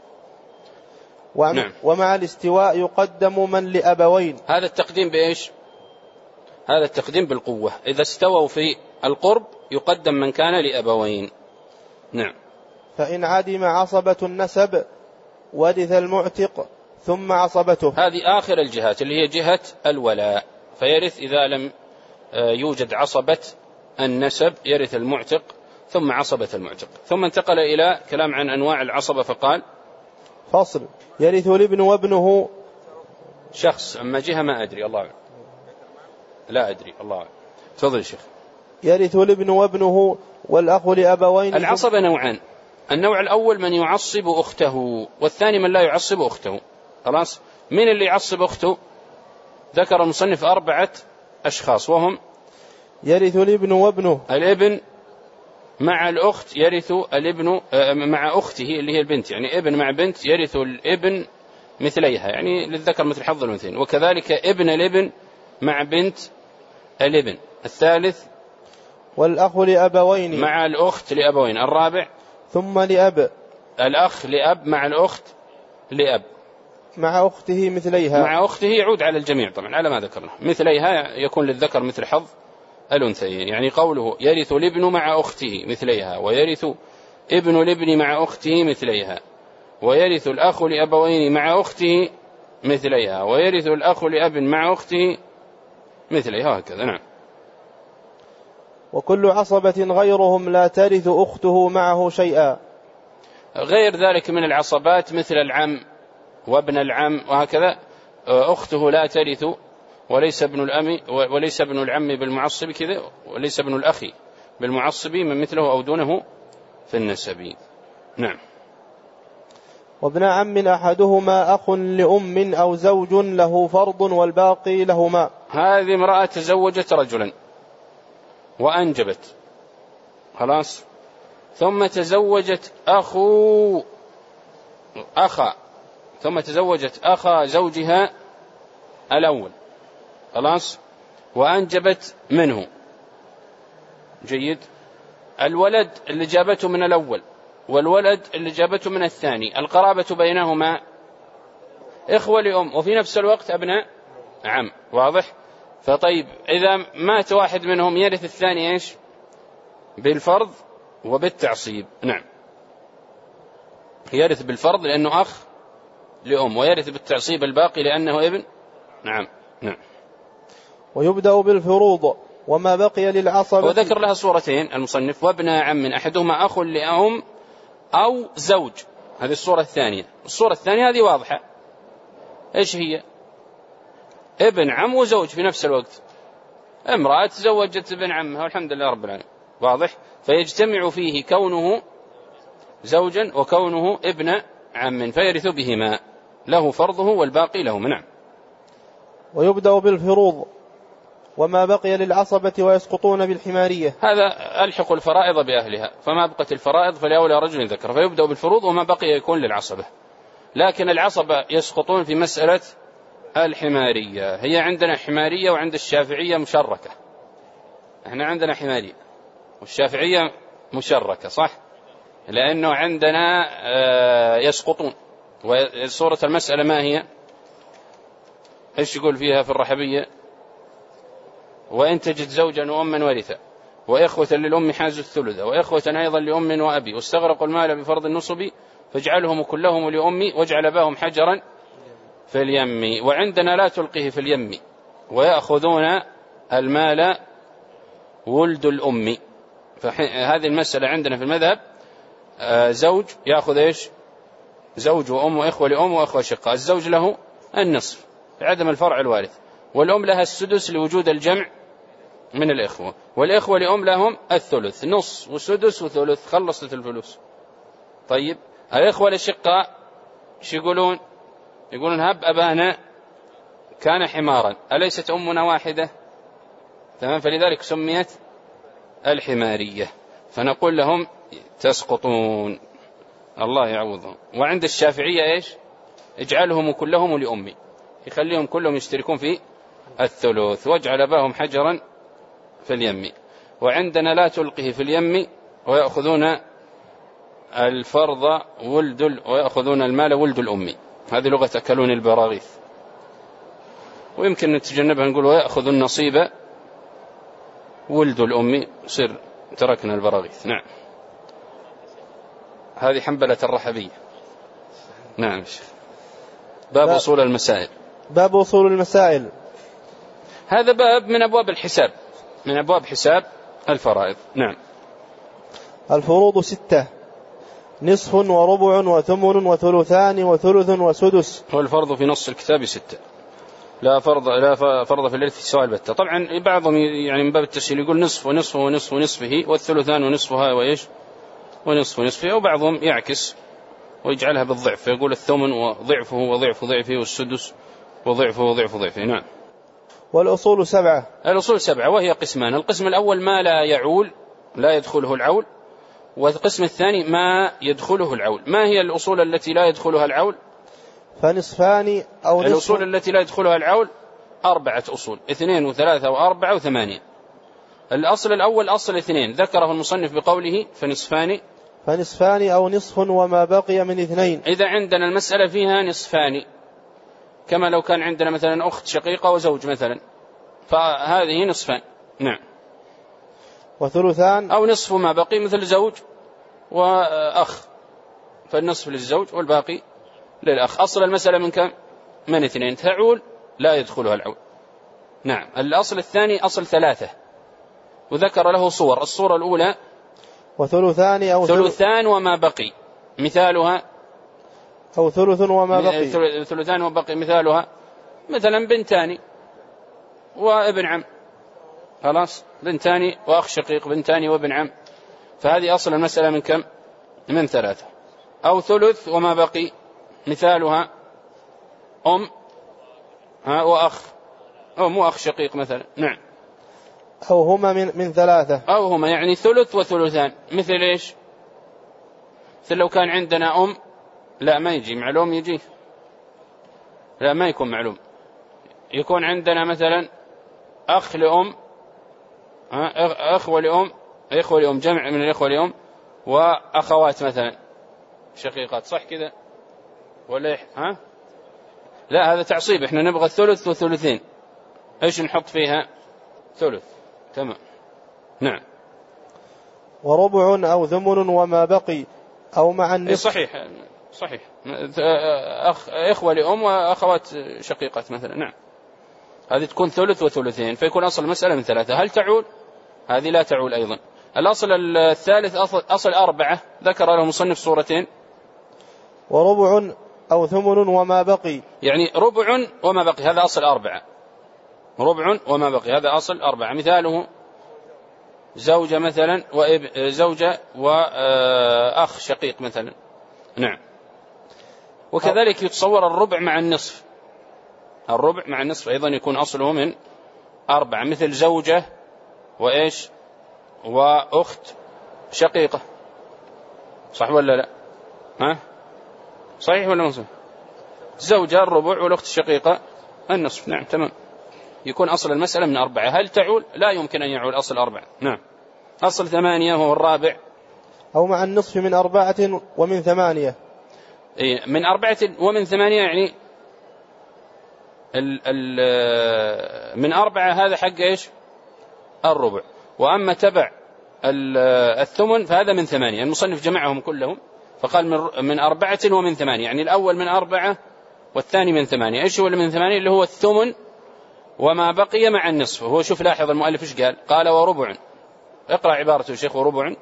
نعم. ومع الاستواء يقدم من لأبوين. هذا التقديم بإيش؟ هذا التقديم بالقوة. إذا استووا في القرب يقدم من كان لأبوين. نعم. فإن عدم عصبة النسب ورث المعتق ثم عصبته. هذه آخر الجهات اللي هي جهة الولاء، فيرث إذا لم يوجد عصبة النسب، يرث المعتق ثم عصبة المعتق. ثم انتقل إلى كلام عن أنواع العصبة فقال فصل. يرث الابن وابنه شخص، أما جهة ما أدري، الله أعلم، لا أدري، الله أعلم. تفضل يا شيخ. يرث الابن وابنه والأخ لأبوين. العصبة نوعان، النوع الأول من يعصب أخته، والثاني من لا يعصب أخته. خلاص. من اللي يعصب أخته؟ ذكر المصنف 4 أشخاص، وهم يرث الابن وابنه، الابن مع الأخت يرث الابن مع أخته اللي هي البنت، يعني ابن مع بنت يرث الابن مثليها، يعني للذكر مثل حظ الأنثيين، وكذلك ابن الابن مع بنت الابن. الثالث والأخ لأبوين مع الأخت لأبوين. الرابع ثم لأب، الأخ لأب مع الأخت لأب مع أخته مثليها. مع أخته يعود على الجميع طبعا على ما ذكرنا، مثليها يكون للذكر مثل حظ الأنثيين. يعني قوله يرث الابن مع أخته مثليها، ويرث ابن الابن مع أخته مثليها، ويرث الأخ لأبوين مع أخته مثليها، ويرث الأخ لأب مع أخته مثليها، هكذا. نعم. وكل عصبة غيرهم لا ترث أخته معه شيئا. غير ذلك من العصبات مثل العم وابن العم وهكذا، أخته لا ترث، وليس ابن العم بالمعصب كذا، وليس ابن الأخ بالمعصب من مثله أو دونه في النسب. نعم. وابن عم أحدهما أخ لأم أو زوج له فرض والباقي لهما. هذه امرأة تزوجت رجلا وأنجبت خلاص، ثم تزوجت أخا زوجها الأول خلاص، وأنجبت منه. جيد. الولد اللي جابته من الأول والولد اللي جابته من الثاني، القرابة بينهما إخوة لأم وفي نفس الوقت أبناء عم، واضح؟ فطيب إذا مات واحد منهم يرث الثاني إيش؟ بالفرض وبالتعصيب. نعم. يرث بالفرض لأنه أخ لأم، ويرث بالتعصيب الباقي لأنه ابن. نعم. نعم. ويبدأ بالفروض وما بقي للعصبة. وذكر لها صورتين المصنف: وابن عم أحدهما أخ لأم أو زوج. هذه الصورة الثانية. الصورة الثانية هذه واضحة، إيش هي؟ ابن عم وزوج في نفس الوقت، امرأة تزوجت ابن عمها والحمد لله رب العالمين، واضح؟ فيجتمع فيه كونه زوجا وكونه ابن عم، فيرث بهما، له فرضه والباقي له. نعم. ويبدأ بالفروض وما بقي للعصبة ويسقطون بالحمارية. هذا ألحق الفرائض بأهلها، فما بقت الفرائض فلأولى رجل ذكر، فيبدأ بالفروض وما بقي يكون للعصبة. لكن العصبة يسقطون في مسألة الحمارية. هي عندنا حمارية وعند الشافعية مشركة. احنا عندنا حمارية والشافعية مشركة، صح؟ لأنه عندنا يسقطون. وصورة المسألة ما هي؟ ايش يقول فيها في الرحبية؟ وإن تجد زوجا وأما ورثا وإخوة للأم حازوا الثلث وإخوة أيضا لأم وأبي واستغرقوا المال بفرض النصب فاجعلهم كلهم لأمي واجعل أباهم حجرا في اليم. وعندنا لا تلقيه في اليم ويأخذون المال ولد الأم. فهذه المسألة عندنا في المذهب زوج يأخذ إيش؟ زوج وأم وإخوة لأم وإخوة شقة. الزوج له النصف عدم الفرع الوارث، والأم لها السدس لوجود الجمع من الإخوة، والإخوة لأم لهم الثلث، نص وسدس وثلث، خلصت الفلوس. طيب الإخوة للشقة شو يقولون؟ يقولون هب أبانا كان حمارا، أليست أمنا واحدة؟ تمام. فلذلك سميت الحمارية. فنقول لهم تسقطون، الله يعوضهم. وعند الشافعية إيش؟ اجعلهم كلهم لأمي، يخليهم كلهم يشتركون في الثلث واجعل أباهم حجرا في اليم. وعندنا لا تلقه في اليم ويأخذون الفرض ويأخذون المال ولد الأم. هذه لغة أكلون البراغيث، ويمكن نتجنبها نقول ويأخذ النصيب ولد الأم، صير تركنا البراغيث. نعم. هذه حنبلة الرحبية. نعم. باب أصول المسائل. باب أصول المسائل. هذا باب من أبواب الحساب، من أبواب حساب الفرائض. نعم. الفروض 6: نصف وربع وثمن وثلثان وثلث وسدس. والفرض في نص الكتاب 6، لا فرض في الإرث سواء البتة. طبعا بعضهم يعني من باب التسهيل يقول نصف ونصف ونصف ونصفه، والثلثان ونصفها وإيش ونصف ونصفه، وبعضهم يعكس ويجعلها بالضعف فيقول الثمن وضعفه وضعف ضعفه والسدس وضعفه وضعف ضعفه. نعم. والأصول 7. الأصول 7 وهي قسمان: القسم الأول ما لا يعول لا يدخله العول، والقسم الثاني ما يدخله العول. ما هي الأصول التي لا يدخلها العول؟ فنصفان أو نصف. الأصول التي لا يدخلها العول 4 أصول: 2 و3 و4 و8. الأصل الأول أصل 2 ذكره المصنف بقوله فنصفان أو نصف وما بقي من 2. إذا عندنا المسألة فيها نصفان، كما لو كان عندنا مثلا أخت شقيقة وزوج مثلا، فهذه نصفان. نعم. وثلثان أو نصف ما بقي مثل زوج وأخ، فالنصف للزوج والباقي للأخ. أصل المسألة من كم؟ من 2 تعول لا يدخلها العول. نعم. الأصل الثاني أصل 3 وذكر له صور. الصورة الأولى وثلثان أو ثلثان وما بقي مثالها، أو ثلث وما بقي، ثلثان وبقي مثالها مثلا بنتان وابن عم، خلاص بنتان وأخ شقيق، بنتان وابن عم، فهذه أصل المسألة من كم؟ من 3. أو ثلث وما بقي مثالها أم وأخ، أم وأخ شقيق مثلا. نعم. أو هما من 3، أو هما يعني ثلث وثلثان. مثل إيش؟ مثل لو كان عندنا أم، لا ما يجي معلوم، يجي لا ما يكون معلوم. يكون عندنا مثلا أخ لأم، أخوة لأم، إخوة لأم، جمع من الإخوة لأم، وأخوات مثلا شقيقات، صح كذا ولا لا هذا تعصيب، احنا نبغى الثلث وثلثين، ايش نحط فيها؟ ثلث. تمام. نعم. وربع أو ثمن وما بقي أو مع النصف. صحيح صحيح. إخوة لأم وأخوات شقيقات مثلا. نعم. هذه تكون ثلث وثلثين، فيكون أصل المسألة من 3. هل تعول؟ هذه لا تعول أيضا. الأصل الثالث أصل 4 ذكر له مصنف صورتين. وربع أو ثمن وما بقي، يعني ربع وما بقي هذا أصل 4. ربع وما بقي هذا أصل 4. مثاله زوجة مثلا زوجة وأخ شقيق مثلا. نعم. وكذلك يتصور الربع مع النصف. الربع مع النصف أيضا يكون أصله من 4، مثل زوجة وإيش وأخت شقيقة، صح ولا لا؟ صحيح ولا مصحيح؟ زوجة الربع والأخت الشقيقة النصف. نعم تمام. يكون أصل المسألة من 4. هل تعول؟ لا يمكن أن يعول أصل 4. نعم. أصل 8 وهو الرابع. أو مع النصف من 4 ومن 8. من 4 ومن 8 يعني من 4 هذا حق إيش؟ الربع. وأما تبع الثمن فهذا من 8. المصنف جمعهم كلهم فقال من 4 ومن 8، يعني الأول من 4 والثاني من 8. إيش هو اللي من 8؟ اللي هو الثمن وما بقي مع النصف. هو شوف لاحظ المؤلف إيش قال وربع. اقرأ عبارته يا شيخ. وربع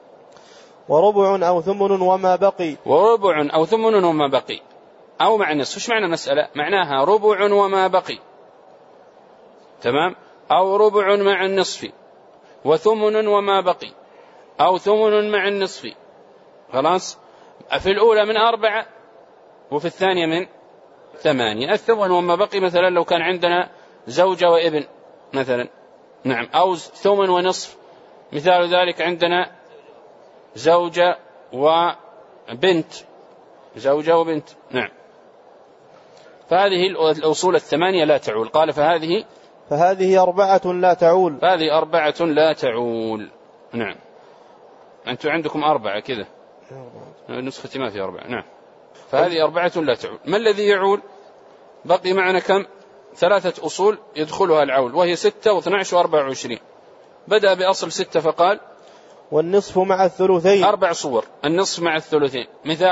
أو ثمن وما بقي. وربع أو ثمن وما بقي أو مع النصف. إيش معنى المسألة؟ معناها ربع وما بقي، تمام، أو ربع مع النصف، وثمن وما بقي، أو ثمن مع النصف. خلاص. في الأولى من 4 وفي الثانية من 8. الثمن وما بقي مثلا لو كان عندنا زوجة وابن مثلا. نعم. أو ثمن ونصف، مثال ذلك عندنا زوجة وبنت، زوجة وبنت. نعم. فهذه الأصول 8 لا تعول. قال فهذه 4 لا تعول. فهذه 4 لا تعول. نعم. أنتم عندكم 4 كذا، نسختي ما في 4. نعم. فهذه 4 لا تعول. ما الذي يعول؟ بقي معنا كم؟ 3 أصول يدخلها العول، وهي 6 و12 و24. بدأ بأصل 6 فقال والنصف مع الثلثين. 4 صور. النصف مع الثلثين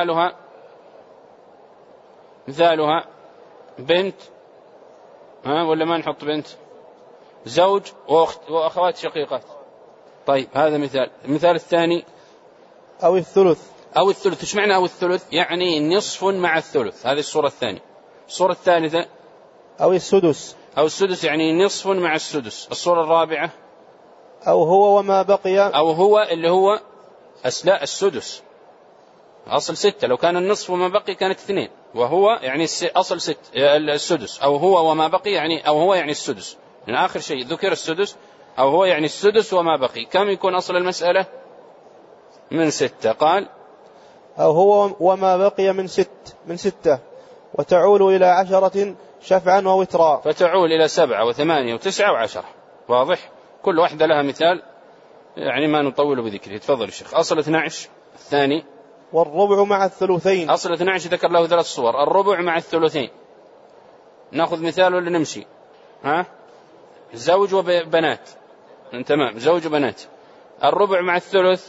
مثالها بنت، ولا ما نحط بنت؟ زوج وأخت وأخوات شقيقات. طيب هذا مثال الثاني أو الثلث. إيش معنى أو الثلث؟ يعني نصف مع الثلث. هذه الصورة الثانية. الصورة الثالثة أو السدس يعني نصف مع السدس. الصورة الرابعة أو هو وما بقي. أو هو اللي هو أسلاء السدس. أصل 6 لو كان النصف وما بقي كانت 2، وهو يعني أصل 6 السدس. أو هو وما بقي يعني أو هو يعني السدس، من آخر شيء ذكر السدس. أو هو يعني السدس وما بقي. كم يكون أصل المسألة؟ من 6. قال أو هو وما بقي من 6 وتعول إلى 10 شفعا ووترا. فتعول إلى 7 و8 و9 و10. واضح؟ كل واحدة لها مثال، يعني ما نطول بذكره. تفضل الشيخ. أصل 12 الثاني. والربع مع الثلثين. أصل 12 ذكر له 3 صور. الربع مع الثلثين. نأخذ مثال ولا نمشي؟ زوج وبنات. تمام. زوج وبنات. الربع مع الثلث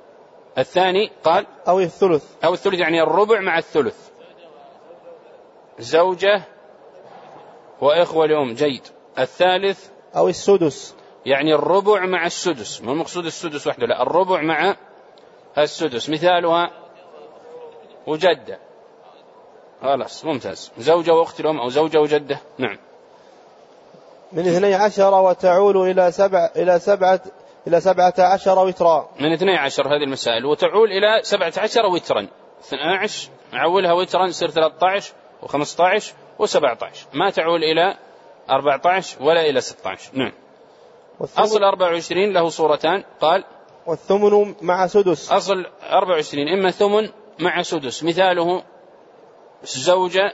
الثاني قال أو الثلث يعني الربع مع الثلث. زوجة وإخوة لأم. جيد. الثالث أو السدس، يعني الربع مع السدس، ما المقصود السدس وحده، لا، الربع مع السدس. مثالها وجدة. خلاص ممتاز. زوجة وأخت الأم أو زوجة وجدة. نعم. من 12 وتعول إلى 17 وترا. من 12 هذه المسائل وتعول إلى 17 وترا. 12 نعولها وترا يصير 13 و15 و17، ما تعول إلى 14 ولا إلى 16. نعم. أصل 24 له صورتان. قال والثمن مع سدس. أصل 24 إما ثمن مع سدس، مثاله زوجة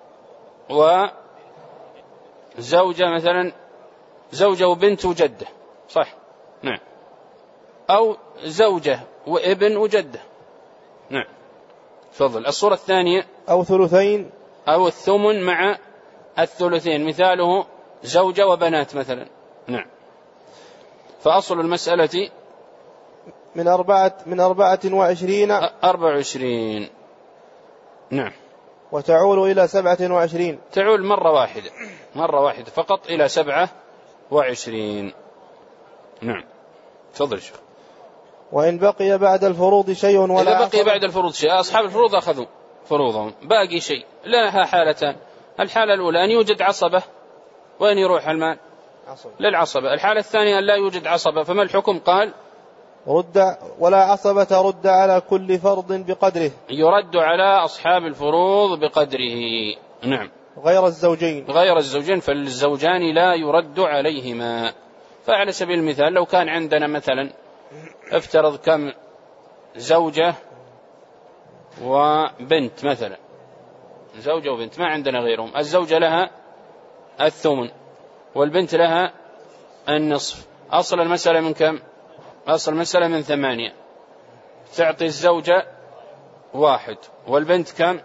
وزوجة، مثلا زوجة وبنت وجدة، صح؟ نعم. أو زوجة وابن وجدة. نعم. تفضل. الصورة الثانية أو ثلثين، أو الثمن مع الثلثين، مثاله زوجة وبنات مثلا. نعم. فأصل المسألة من 24 24. نعم. وتعول إلى 27. تعول مرة واحدة فقط إلى 27. نعم. تفضل شيخ. وإن بقي بعد الفروض شيء ولا إذا بقي بعد الفروض شيء، أصحاب الفروض أخذوا فروضهم، باقي شيء، لها حالتان. الحالة الأولى أن يوجد عصبة، وأن يروح المال للعصبة. الحالة الثانية أن لا يوجد عصبة، فما الحكم؟ قال رد ولا عصبة، رد على كل فرض بقدره، يرد على أصحاب الفروض بقدره. نعم. غير الزوجين، فالزوجان لا يرد عليهما. فعلى سبيل المثال لو كان عندنا مثلا افترض كم زوجة وبنت مثلا، زوجة وبنت، ما عندنا غيرهم. الزوجة لها الثمن والبنت لها النصف. أصل المسألة من كم؟ أصل المسألة من 8. تعطي الزوجة 1 والبنت كم؟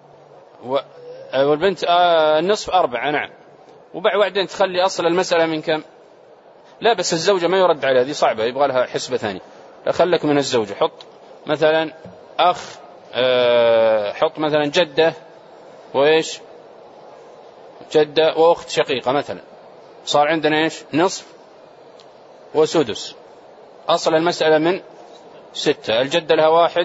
والبنت النصف 4. نعم. وبعدين تخلي أصل المسألة من كم؟ لا بس الزوجة ما يرد عليها، دي صعبة، يبغى لها حسبة ثانية. خلك من الزوجة، حط مثلا أخ، حط مثلا جدة وإيش، جدة وأخت شقيقة مثلا، صار عندنا إيش؟ نصف وسدس. أصل المسألة من 6. الجدة لها 1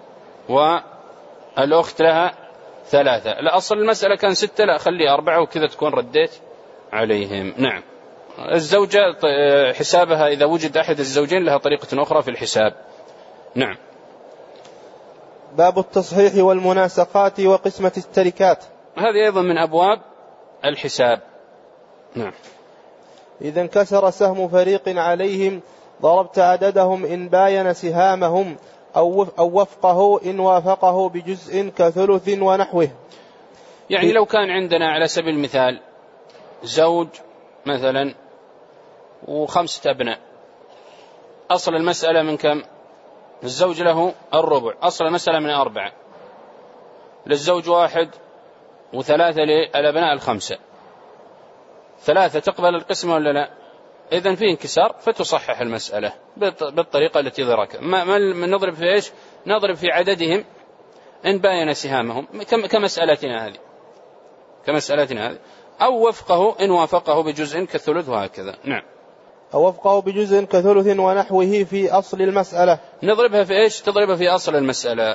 والأخت لها 3. لا، أصل المسألة كان 6، لا خليه 4 وكذا تكون رديت عليهم. نعم. الزوجة حسابها إذا وجد أحد الزوجين لها طريقة أخرى في الحساب. نعم. باب التصحيح والمناسقات وقسمة التركات. هذه أيضا من أبواب الحساب. نعم. إذا انكسر سهم فريق عليهم ضربت عددهم إن باين سهامهم أو وفقه إن وافقه بجزء كثلث ونحوه. يعني لو كان عندنا على سبيل المثال زوج مثلا و5 أبناء، أصل المسألة من كم؟ الزوج له الربع، أصل المسألة من 4، للزوج 1 و3 للأبناء 5. 3 تقبل القسمة ولا لا؟ إذن في انكسار فتصحح المسألة بالطريقة التي ذكرت. ما نضرب في إيش؟ نضرب في عددهم إن باين سهامهم كمسألتنا هذه، أو وفقه إن وافقه بجزء كالثلث وهكذا. نعم. أو وفقه بجزء كثلث ونحوه في أصل المسألة. نضربها في إيش؟ تضربها في أصل المسألة.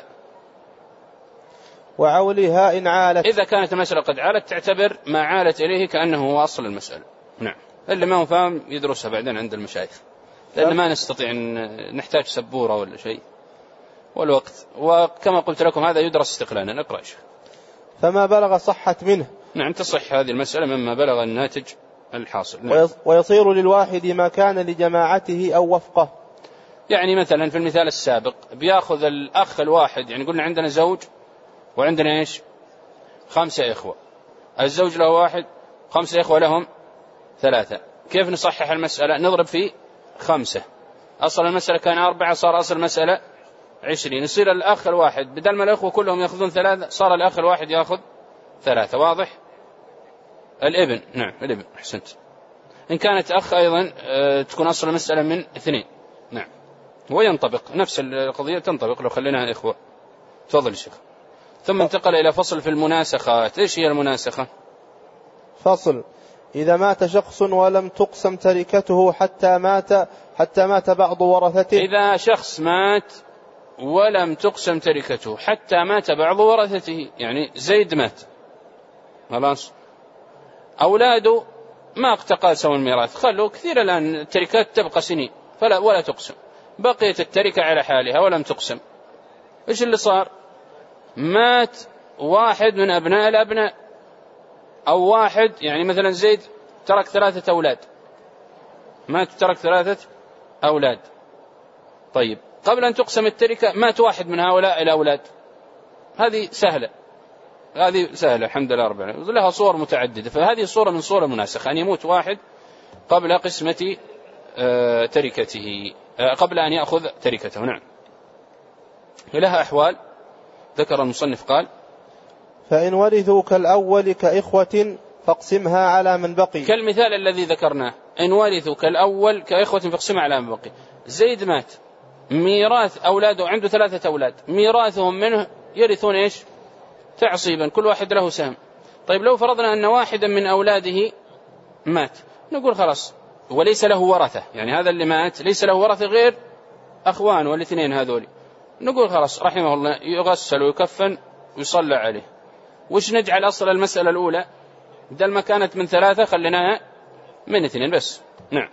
وعولها إن عالت، إذا كانت المسألة قد عالت تعتبر ما عالت إليه كأنه هو أصل المسألة. نعم. اللي ما هو فاهم يدرسها بعدين عند المشايخ، لأن ما نستطيع أن نحتاج سبورة ولا شيء والوقت، وكما قلت لكم هذا يدرس استقلالا. اقرأ شيء. فما بلغ صحت منه. نعم، تصح هذه المسألة مما بلغ الناتج الحاصل. نعم. ويصير للواحد ما كان لجماعته أو وفقه. يعني مثلا في المثال السابق بيأخذ الأخ الواحد، يعني قلنا عندنا زوج وعندنا إيش؟ 5 إخوة، الزوج له 1، 5 إخوة لهم 3. كيف نصحح المسألة؟ نضرب في 5. أصل المسألة كان 4، صار أصل المسألة 20. يصير الأخ الواحد بدل ما الأخوة كلهم يأخذون 3 صار الأخ الواحد يأخذ 3. واضح؟ الابن، نعم الابن، أحسنت. إن كانت أخ أيضا تكون أصل المسألة من 2. نعم. وينطبق نفس القضية، تنطبق لو خليناها إخوة. تفضل الشيخ. ثم انتقل إلى فصل في المناسخات. إيش هي المناسخة؟ فصل: إذا مات شخص ولم تقسم تركته حتى مات بعض ورثته. إذا شخص مات ولم تقسم تركته حتى مات بعض ورثته، يعني زيد مات خلاص، أولاده ما اقتقاسوا الميراث، خلوا كثير الآن التركات تبقى سنين ولا تقسم، بقيت التركة على حالها ولم تقسم. إيش اللي صار؟ مات واحد من أبناء الأبناء، أو واحد يعني مثلا زيد ترك 3 أولاد، مات ترك 3 أولاد. طيب قبل أن تقسم التركة مات واحد من هؤلاء الأولاد، هذه سهلة الحمد لله رب العالمين، لها صور متعددة، فهذه صورة من صور المناسخة، أن يموت واحد قبل قسمة تركته، قبل أن يأخذ تركته. نعم. لها أحوال ذكر المصنف قال: فإن ورثوا كالأول كإخوة فاقسمها على من بقي. كالمثال الذي ذكرناه، إن ورثوا كالأول كإخوة فاقسمها على من بقي. زيد مات، ميراث أولاده عنده 3 أولاد، ميراثهم منه يرثون إيش؟ تعصيبا، كل واحد له سهم. طيب لو فرضنا أن واحدا من أولاده مات، نقول خلاص وليس له ورثة، يعني هذا اللي مات ليس له ورثة غير أخوان والاثنين هذول، نقول خلاص رحمه الله يغسل ويكفن ويصلى عليه. وش نجعل أصل المسألة الأولى؟ بدل ما كانت من 3 خليناها من 2 بس. نعم.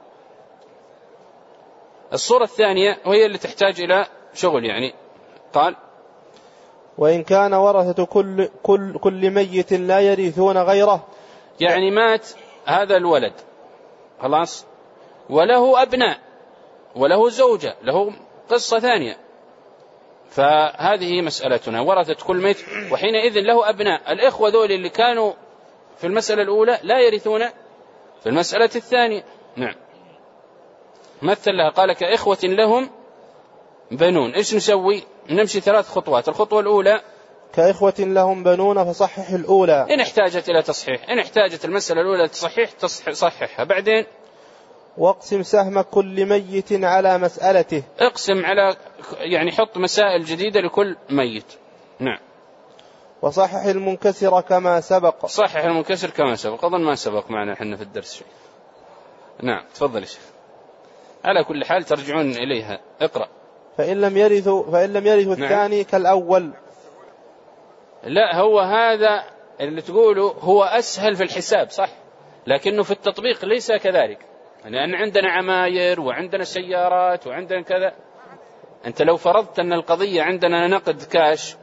الصورة الثانية وهي اللي تحتاج إلى شغل، يعني قال: وإن كان ورثة كل ميت لا يرثون غيره. يعني مات هذا الولد خلاص، وله أبناء وله زوجة، له قصة ثانية، فهذه مسألتنا، ورثت كل ميت، وحينئذ له أبناء. الإخوة ذول اللي كانوا في المسألة الأولى لا يرثون في المسألة الثانية. نعم. مثل لها قال: كإخوة لهم بنون. إيش نسوي؟ نمشي 3 خطوات. الخطوة الأولى: كإخوة لهم بنون فصحح الأولى. إن احتاجت إلى تصحيح، إن احتاجت المسألة الأولى تصحيح صححها. بعدين: واقسم سهم كل ميت على مسألته. اقسم على، يعني حط مسائل جديدة لكل ميت. نعم. وصحح المنكسر كما سبق. صحح المنكسر كما سبق، أظن ما سبق معنا احنا في الدرس شيء. نعم تفضل يا شيخ. على كل حال ترجعون إليها. اقرأ. فإن لم يرثوا نعم. الثاني كالأول. لا، هو هذا اللي تقوله هو أسهل في الحساب صح، لكنه في التطبيق ليس كذلك، لأن عندنا عماير وعندنا سيارات وعندنا كذا. أنت لو فرضت أن القضية عندنا نقد كاش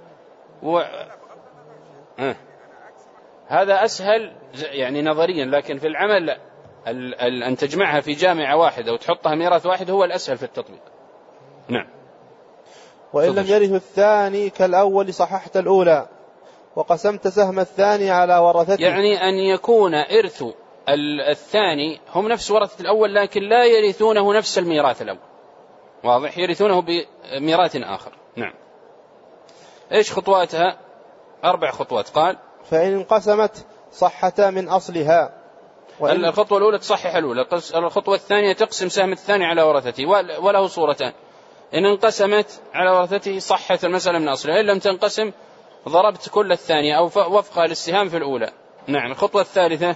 هذا أسهل يعني نظريا، لكن في العمل لا. أن تجمعها في جامعة واحدة وتحطها ميراث واحد هو الأسهل في التطبيق. نعم. وإن لم يرث الثاني كالأول صححت الأولى وقسمت سهم الثاني على ورثته. يعني أن يكون إرث الثاني هم نفس ورثة الأول، لكن لا يرثونه نفس الميراث الأول، واضح؟ يرثونه بميراث آخر. نعم. إيش خطواتها؟ 4 خطوات. قال: فإن انقسمت صحتا من أصلها. الخطوة الأولى تصحح الأولى، الخطوة الثانية تقسم سهم الثاني على ورثته، وله صورتان: إن انقسمت على ورثته صحت المسألة من أصلها، إن لم تنقسم ضربت كل الثانية أو وفقها للسهام في الأولى. نعم. الخطوة الثالثة: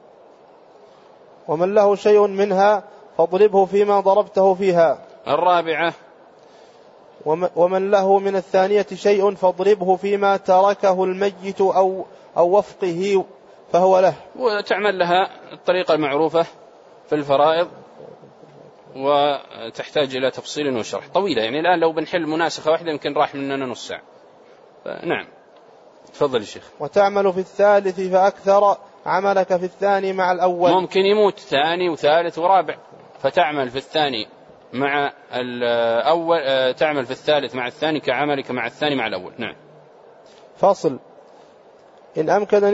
ومن له شيء منها فاضربه فيما ضربته فيها. الرابعة: ومن له من الثانية شيء فاضربه فيما تركه الميت أو وفقه فهو له. وتعمل لها الطريقة المعروفة في الفرائض، وتحتاج إلى تفصيل وشرح طويلة، يعني الآن لو بنحل مناسخة واحدة يمكن راح مننا نص ساعة. نعم تفضل يا شيخ. وتعمل في الثالث فأكثر عملك في الثاني مع الأول. ممكن يموت ثاني وثالث ورابع، فتعمل في الثاني مع الأول، تعمل في الثالث مع الثاني كعملك مع الثاني مع الأول. نعم. فصل: إن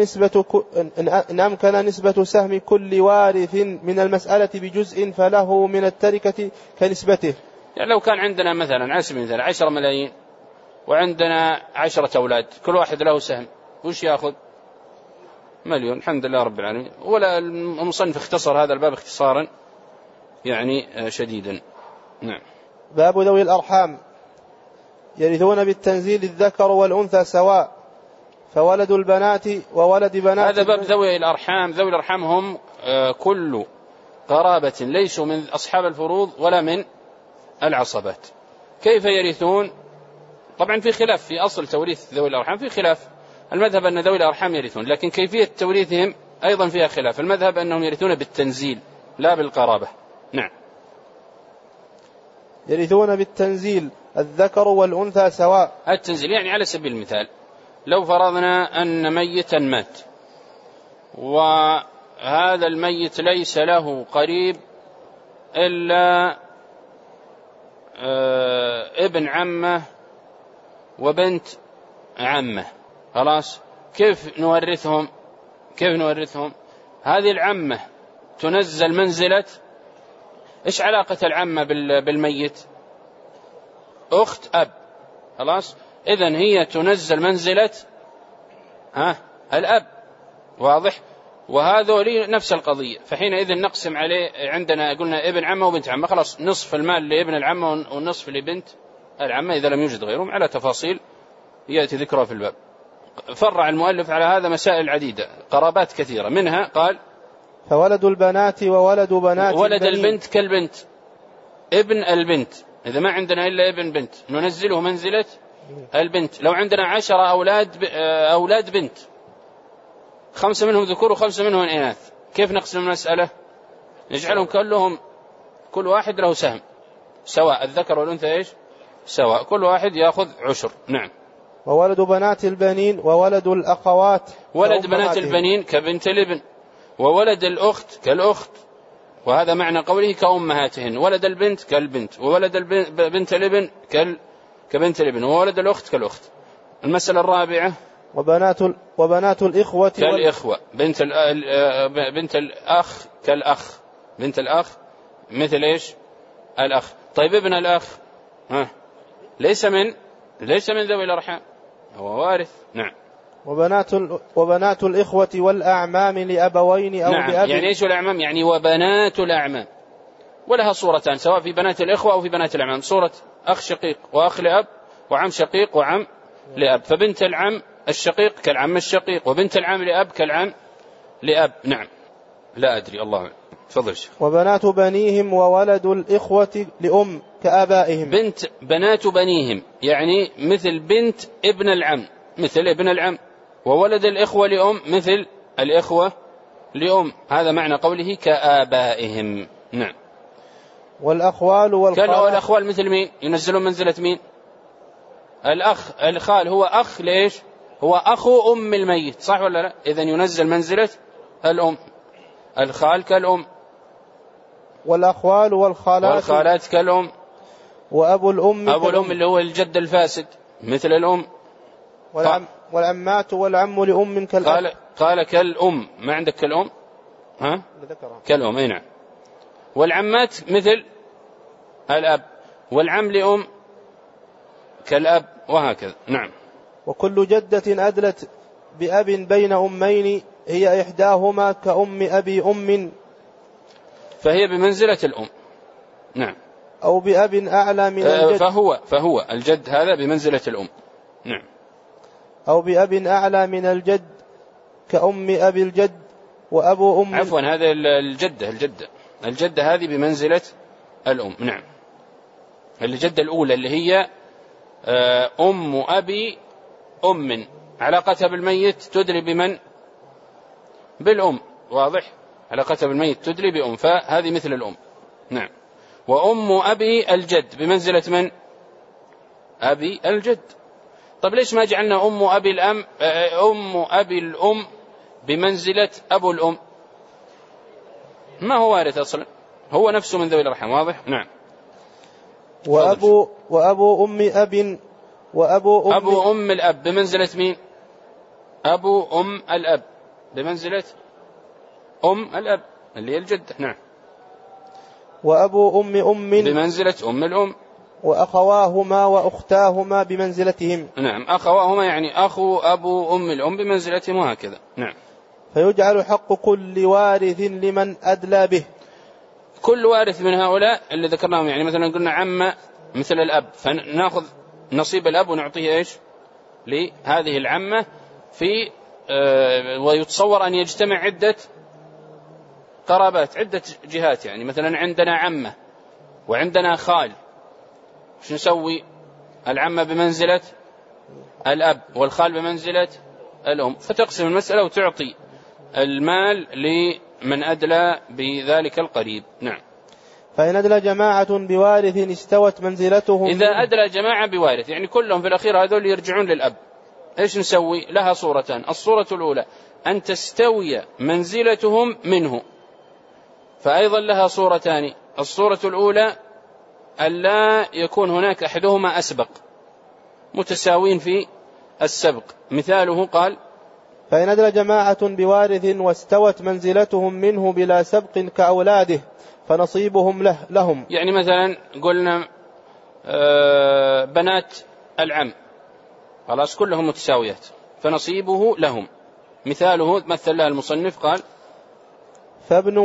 أمكن نسبة سهم كل وارث من المسألة بجزء فله من التركة كنسبته. يعني لو كان عندنا مثلا على سبيل المثال 10 ملايين وعندنا 10 أولاد، كل واحد له سهم، وش يأخذ؟ 1,000,000. الحمد لله رب العالمين. ولا المصنف اختصر هذا الباب اختصارا يعني شديدا. نعم. باب ذوي الأرحام. يرثون بالتنزيل الذكر والأنثى سواء، فولد البنات وولد بنات. هذا باب ذوي الأرحام. ذوي الأرحام هم كل قرابة ليسوا من أصحاب الفروض ولا من العصبات. كيف يرثون؟ طبعا في خلاف في أصل توريث ذوي الأرحام، في خلاف. المذهب أن ذوي الأرحام يرثون، لكن كيفية توريثهم أيضا فيها خلاف. المذهب أنهم يرثون بالتنزيل لا بالقرابة. نعم. يرثون بالتنزيل الذكر والأنثى سواء. التنزيل يعني على سبيل المثال لو فرضنا أن ميتا مات، وهذا الميت ليس له قريب إلا ابن عمه وبنت عمه، خلاص كيف نورثهم؟ هذه العمة تنزل منزلة، إيش علاقة العمة بالميت؟ أخت أب، خلاص إذن هي تنزل منزلة الأب، واضح؟ وهذول نفس القضية. فحينئذ نقسم عليه، عندنا قلنا ابن عمة وبنت عمة، خلاص نصف المال لابن العمة والنصف لبنت العمة إذا لم يوجد غيرهم، على تفاصيل يأتي ذكرها في الباب. فرع المؤلف على هذا مسائل عديدة، قرابات كثيرة، منها قال فولد البنات وولد بنات ولد البنت كالبنت، ابن البنت إذا ما عندنا إلا ابن بنت ننزله منزلة البنت. لو عندنا 10 أولاد بنت، 5 منهم ذكور و5 منهم إناث، كيف نقسم المسألة؟ نجعلهم كلهم كل واحد له سهم سواء، الذكر والأنثى إيش سواء، كل واحد يأخذ 10. نعم. وولد بنات البنين وولد الأخوات، ولد بنات البنين كبنت الابن، وولد الأخت كالأخت، وهذا معنى قوله كأمهاتهن. ولد البنت كالبنت، وولد بنت الابن كبنت الابن، وولد الأخت كالأخت. المسألة الرابعة وبنات الإخوة كالإخوة، بنت الأخ كالأخ، بنت الأخ مثل إيش الأخ. طيب ابن الأخ ليس من ذوي الأرحام، هو وارث. نعم. وبنات الإخوة والأعمام لأبوين أو نعم. لأب. يعني إيش الأعمام؟ يعني وبنات الأعمام، ولها صورتان سواء في بنات الإخوة أو في بنات الأعمام، صورة أخ شقيق وأخ لأب وعم شقيق وعم لأب. فبنت العم الشقيق كالعم الشقيق، وبنت العم لأب كالعم لأب. نعم. لا أدري، الله تفضل الشيخ. وبنات بنيهم وولد الإخوة لأم كآبائهم. بنات بنيهم يعني مثل بنت ابن العم، مثل ابن العم، وولد الإخوة لأم مثل الإخوة لأم، هذا معنى قوله كآبائهم. نعم. والأخوال والأخوال مثل مين؟ ينزلون منزلة مين؟ الخال هو أخ، ليش؟ هو أخو أم الميت، صح ولا لا؟ إذن ينزل منزلة الأم. الخال كالأم، والأخوال والخالات كالأم، وأبو الأم اللي هو الجد الفاسد مثل الأم. والعمات والعم لأم كالأب. قال كالأم، ما عندك كالأم؟ كالأم، أي نعم. والعمات مثل الأب، والعم لأم كالأب، وهكذا. نعم. وكل جدة أدلت بأب بين أمين هي إحداهما كأم أبي أم، فهي بمنزلة الأم. نعم. أو بأب أعلى من الجد، فهو الجد هذا بمنزلة الأم. نعم. أو بأب أعلى من الجد كأم أبي الجد وأبو أم. عفوا، هذا الجدة هذه بمنزلة الأم. نعم. الجدة الأولى اللي هي أم أبي أم، علاقتها بالميت تدري بمن؟ بالأم، واضح؟ علاقتها بالميت تدري بأم، فهذه مثل الأم. نعم. وأم أبي الجد بمنزلة من؟ أبي الجد. طب ليش ما جعلنا أم أبي الأم بمنزلة أبو الأم؟ ما هو وارث أصلا، هو نفسه من ذوي الأرحام، واضح؟ نعم. وأبو أم أب أبو أم الأب بمنزلة مين؟ أبو أم الأب بمنزلة أم الأب اللي هي الجدة. نعم. وأبو أم بمنزلة أم الأم. وأخواهما وأختاهما بمنزلتهم. نعم. أخواهما يعني أخو أبو أم الأم بمنزلتهم، وهكذا. نعم. فيجعل حق كل وارث لمن أدلى به. كل وارث من هؤلاء اللي ذكرناهم، يعني مثلا قلنا عم مثل الأب، فنأخذ نصيب الأب ونعطيه إيش لهذه العمة في ويتصور أن يجتمع عدة قرابات، عدة جهات. يعني مثلا عندنا عمة وعندنا خال، شو نسوي؟ العمة بمنزلة الأب والخال بمنزلة الأم، فتقسم المسألة وتعطي المال لمن أدلى بذلك القريب. نعم. فإن أدلى جماعة بوارث استوت منزلتهم. إذا أدلى جماعة بوارث يعني كلهم في الأخير هذول يرجعون للأب، إيش نسوي؟ لها صورتان. الصورة الأولى أن تستوي منزلتهم منه، فأيضا لها صورتان. الصورة الأولى ألا يكون هناك أحدهما أسبق، متساوين في السبق. مثاله قال: فإن أدلى جماعة بوارث واستوت منزلتهم منه بلا سبق كأولاده فنصيبهم لهم. يعني مثلا قلنا بنات العم خلاص كلهم متساويات فنصيبه لهم. مثاله مثل لها المصنف قال: فابن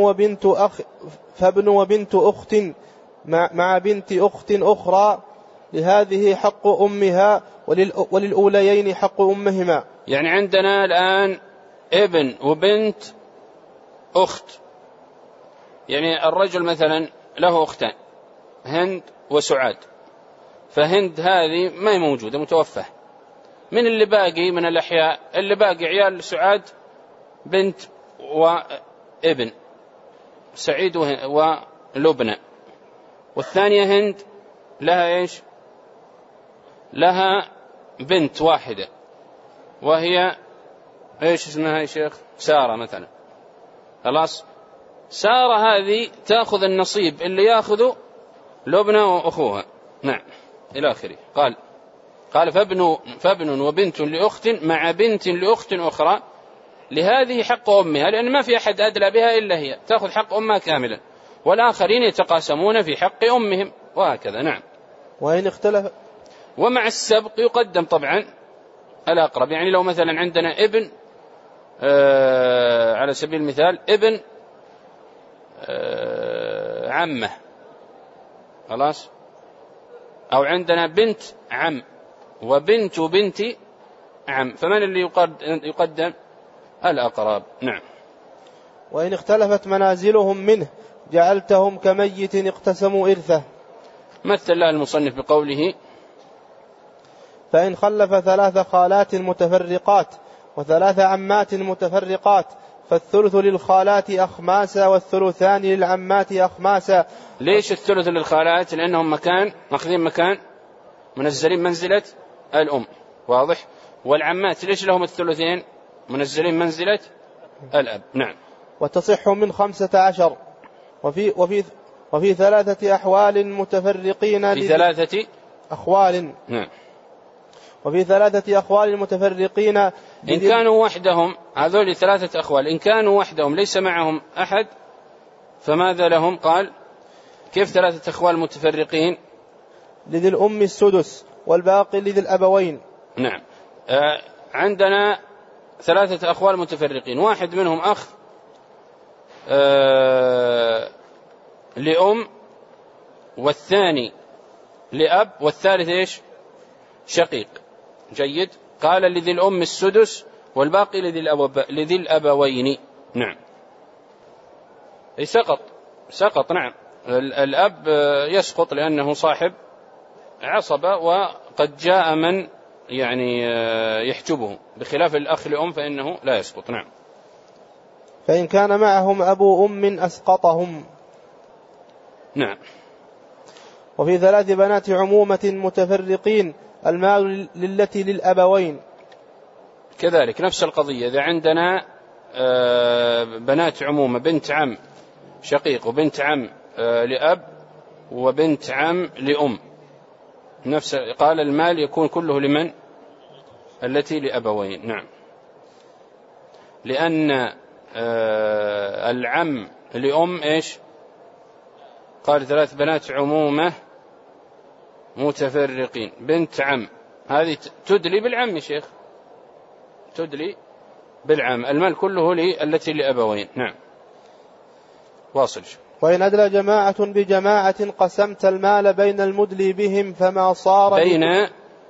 وبنت أخت مع بنت أخت أخرى لهذه حق أمها وللأوليين حق أمهما. يعني عندنا الآن ابن وبنت أخت، يعني الرجل مثلا له أختان هند وسعاد، فهند هذه ما هي موجودة متوفى. من اللي باقي من الأحياء؟ اللي باقي عيال سعاد بنت وابن سعيد ولبنى، والثانية هند لها إيش؟ لها بنت واحدة وهي إيش اسمها يا شيخ؟ سارة مثلا. خلاص سارة هذه تأخذ النصيب اللي يأخذه لبنى وأخوها. نعم إلى آخره. قال فابن وبنت لأخت مع بنت لأخت أخرى لهذه حق أمها، لأن ما في أحد أدلى بها إلا هي، تأخذ حق أمها كاملا، والآخرين يتقاسمون في حق أمهم وهكذا. نعم. وإن اختلف ومع السبق يقدم طبعا الأقرب. يعني لو مثلا عندنا ابن على سبيل المثال ابن عمه خلاص، أو عندنا بنت عم وبنت عم، فمن اللي يقدم؟ الأقرب. نعم. وإن اختلفت منازلهم منه جعلتهم كميت اقتسموا إرثه. مثل له المصنف بقوله: فإن خلف 3 خالات متفرقات و3 عمات متفرقات فالثلث للخالات أخماسا والثلثان للعمات أخماسا. ليش الثلث للخالات؟ لأنهم ماخذين مكان منزلين منزلة الأم، واضح. والعمات ليش لهم الثلثين؟ منزلين منزلة الأب. نعم. وتصح من 15 وفي 3 أحوال متفرقين في 3 أحوال. نعم. وفي 3 أحوال متفرقين إن كانوا وحدهم، هذول 3 أحوال، إن كانوا وحدهم ليس معهم أحد فماذا لهم؟ قال: كيف 3 أحوال متفرقين؟ لذي الأم السدس والباقي لذي الأبوين. نعم. عندنا 3 أحوال متفرقين، واحد منهم أخ لأم، والثاني لأب، والثالث إيش؟ شقيق. جيد. قال: لذي الأم السدس والباقي لذي الأبوين. نعم. سقط. نعم. الأب يسقط لأنه صاحب عصبة، وقد جاء من يعني يحجبه، بخلاف الأخ لأم فإنه لا يسقط. نعم. فإن كان معهم أبو أم أسقطهم. نعم. وفي 3 بنات عمومة متفرقين المال للتي للأبوين. كذلك نفس القضية. إذا عندنا بنات عمومة، بنت عم شقيق وبنت عم لأب وبنت عم لأم، قال المال يكون كله لمن؟ التي لأبوين. نعم. لأن العم لأم إيش؟ قال 3 بنات عمومة متفرقين. بنت عم هذه تدلي بالعم يا شيخ، تدلي بالعم، المال كله التي لأبوين. نعم. واصل. وإن أدلى جماعة بجماعة قسمت المال بين المدلي بهم فما صار بين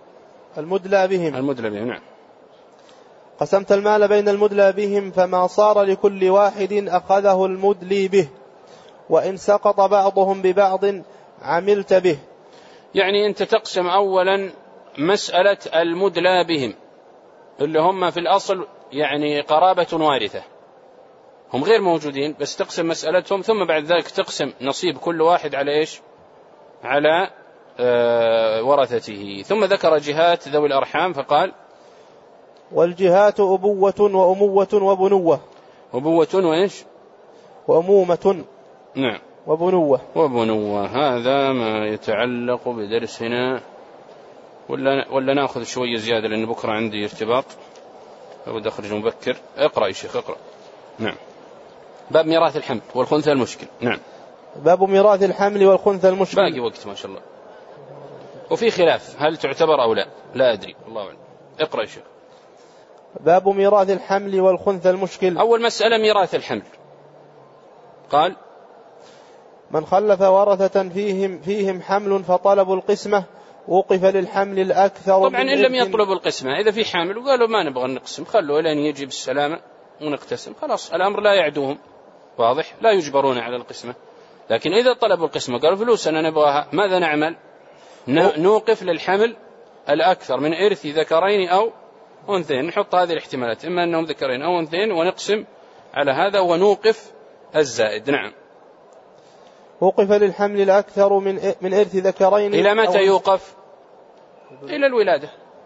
المدلى بهم. المدلى بهم، نعم. قسمت المال بين المدلى بهم، فما صار لكل واحد أخذه المدلي به، وإن سقط بعضهم ببعض عملت به. يعني أنت تقسم أولا مسألة المدلى بهم اللي هم في الأصل يعني قرابة وارثة، هم غير موجودين، بس تقسم مسألتهم، ثم بعد ذلك تقسم نصيب كل واحد على إيش؟ على ورثته. ثم ذكر جهات ذوي الأرحام فقال: والجهات أبوة وأموة وبنوة. أبوة وإيش؟ وأمومة. نعم. وبنوة. وبنوة. هذا ما يتعلق بدرسنا، ولا نأخذ شوية زيادة لأن بكرة عندي ارتباط أود أخرج مبكر. اقرأ يا شيخ، اقرأ. نعم. باب ميراث الحمل والخنثى المشكل. نعم. باب ميراث الحمل والخنثى المشكل. باقي وقت ما شاء الله، وفي خلاف هل تعتبر أو لا، لا أدري، الله أعلم. اقرأ يا شيخ. باب ميراث الحمل والخنثى المشكل. أول مسألة ميراث الحمل. قال: من خلف ورثة فيهم حمل فطلبوا القسمة وقف للحمل الأكثر. طبعا إن لم يطلبوا القسمة، إذا في حامل وقالوا ما نبغى نقسم، خلوا إلى أن يجي بالسلامة ونقتسم، خلاص الأمر لا يعدوهم، واضح، لا يجبرون على القسمة. لكن إذا طلبوا القسمة قالوا فلوس أنا نبغاها، ماذا نعمل؟ نوقف للحمل الأكثر من إرث ذكرين أو أنثيين، نحط هذه الاحتمالات، إما أنهم ذكرين أو أنثيين، ونقسم على هذا ونوقف الزائد. نعم. وقف للحمل الأكثر من إرث ذكرين. إلى متى يوقف؟ إلى الولادة.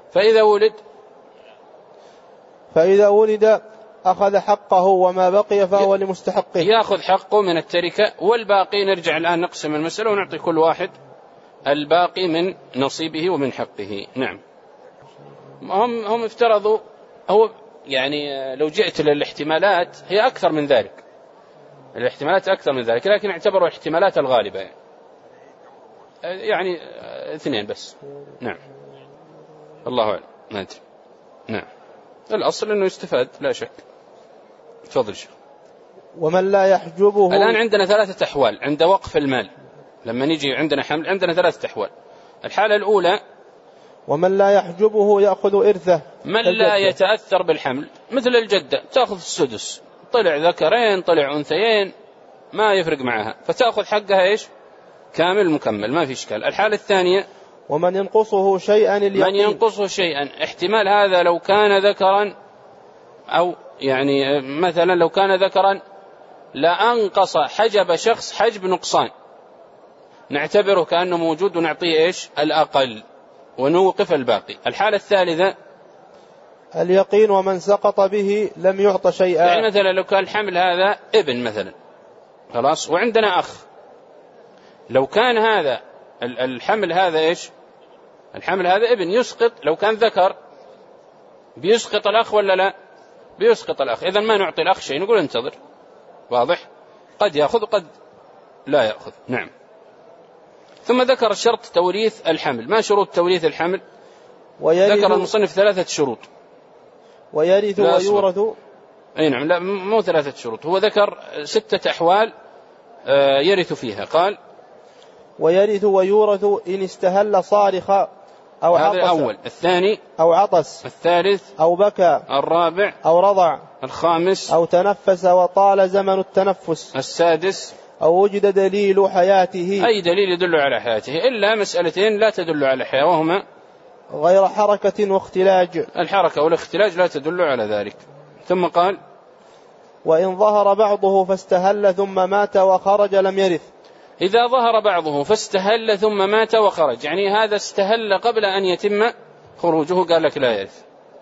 فإذا ولد أخذ حقه، وما بقي فهو لمستحقه. يأخذ حقه من التركة، والباقي نرجع الآن نقسم المسألة ونعطي كل واحد الباقي من نصيبه ومن حقه. نعم. هم افترضوا، هو يعني لو جئت للاحتمالات هي أكثر من ذلك، الاحتمالات أكثر من ذلك، لكن اعتبروا احتمالات الغالبة يعني 2 بس. نعم. الله أعلم، ما أدري. نعم. الأصل أنه يستفاد لا شك. تفضل شيخ. ومن لا يحجبه. الآن عندنا 3 أحوال عند وقف المال، لما نيجي عندنا حمل عندنا 3 أحوال. الحالة الأولى: ومن لا يحجبه يأخذ إرثه. من لا يتأثر بالحمل، مثل الجدة تأخذ السدس، طلع ذكرين طلع أنثيين ما يفرق معها، فتأخذ حقها إيش؟ كامل مكمل، ما في إشكال. الحالة الثانية: ومن ينقصه شيئا اليقين. من ينقصه شيئا، احتمال هذا لو كان ذكرا، أو يعني مثلا لو كان ذكرا لأنقص حجب شخص حجب نقصان، نعتبره كأنه موجود ونعطيه إيش؟ الأقل ونوقف الباقي. الحالة الثالثة: اليقين، ومن سقط به لم يعط شيئا. يعني مثلا لو كان الحمل هذا ابن مثلا، خلاص، وعندنا أخ، لو كان هذا الحمل هذا إيش؟ الحمل هذا ابن، يسقط، لو كان ذكر بيسقط الأخ ولا لا؟ بيسقط الأخ، إذن ما نعطي الأخ شيء، نقول انتظر، واضح، قد يأخذ قد لا يأخذ. نعم. ثم ذكر شرط توريث الحمل. ما شروط توريث الحمل؟ ذكر المصنف 3 شروط. ويرث ويورث. أي نعم، لا مو 3 شروط، هو ذكر 6 أحوال يرث فيها. قال: ويرث ويورث إن استهل صارخ أو عطس. هذا الأول. الثاني: أو عطس. الثالث: أو بكى. الرابع: أو رضع. الخامس: أو تنفس وطال زمن التنفس. السادس: أو وجد دليل حياته. أي دليل يدل على حياته، إلا مسألتين لا تدل على حياة، وهما غير حركة واختلاج. الحركة والاختلاج لا تدل على ذلك. ثم قال: وإن ظهر بعضه فاستهل ثم مات وخرج لم يرث. إذا ظهر بعضه فاستهل ثم مات وخرج، يعني هذا استهل قبل أن يتم خروجه، قال لك لا يرث.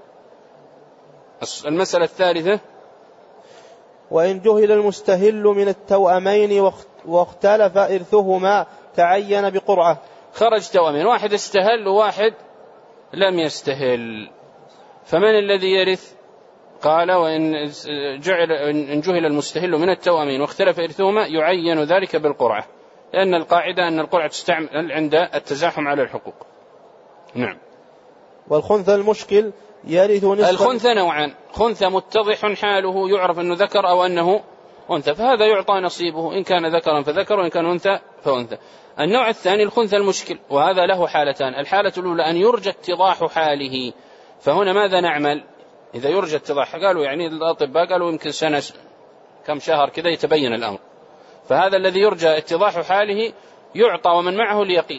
المسألة الثالثة: وإن جهل المستهل من التوأمين واختلف إرثهما تعين بقرعة. خرج توأمين، واحد استهل وواحد لم يستهل، فمن الذي يرث؟ قال: وإن جهل المستهل من التوأمين واختلف إرثهما يعين ذلك بالقرعة، لأن القاعدة أن القرعة تستعمل عند التزاحم على الحقوق. نعم. والخنثى المشكل يرث نصف. الخنثى نوعان: خنثى متضح حاله يعرف أنه ذكر أو أنه أنثى، فهذا يعطى نصيبه إن كان ذكرا فذكر وإن كان أنثى فأنثى. النوع الثاني الخنثى المشكل، وهذا له حالتان. الحالة الأولى أن يرجى اتضاح حاله، فهنا ماذا نعمل إذا يرجى اتضاح؟ قالوا يعني الأطباء قالوا يمكن سنة كم شهر كذا يتبين الأمر، فهذا الذي يرجى اتضاح حاله يعطى ومن معه اليقين،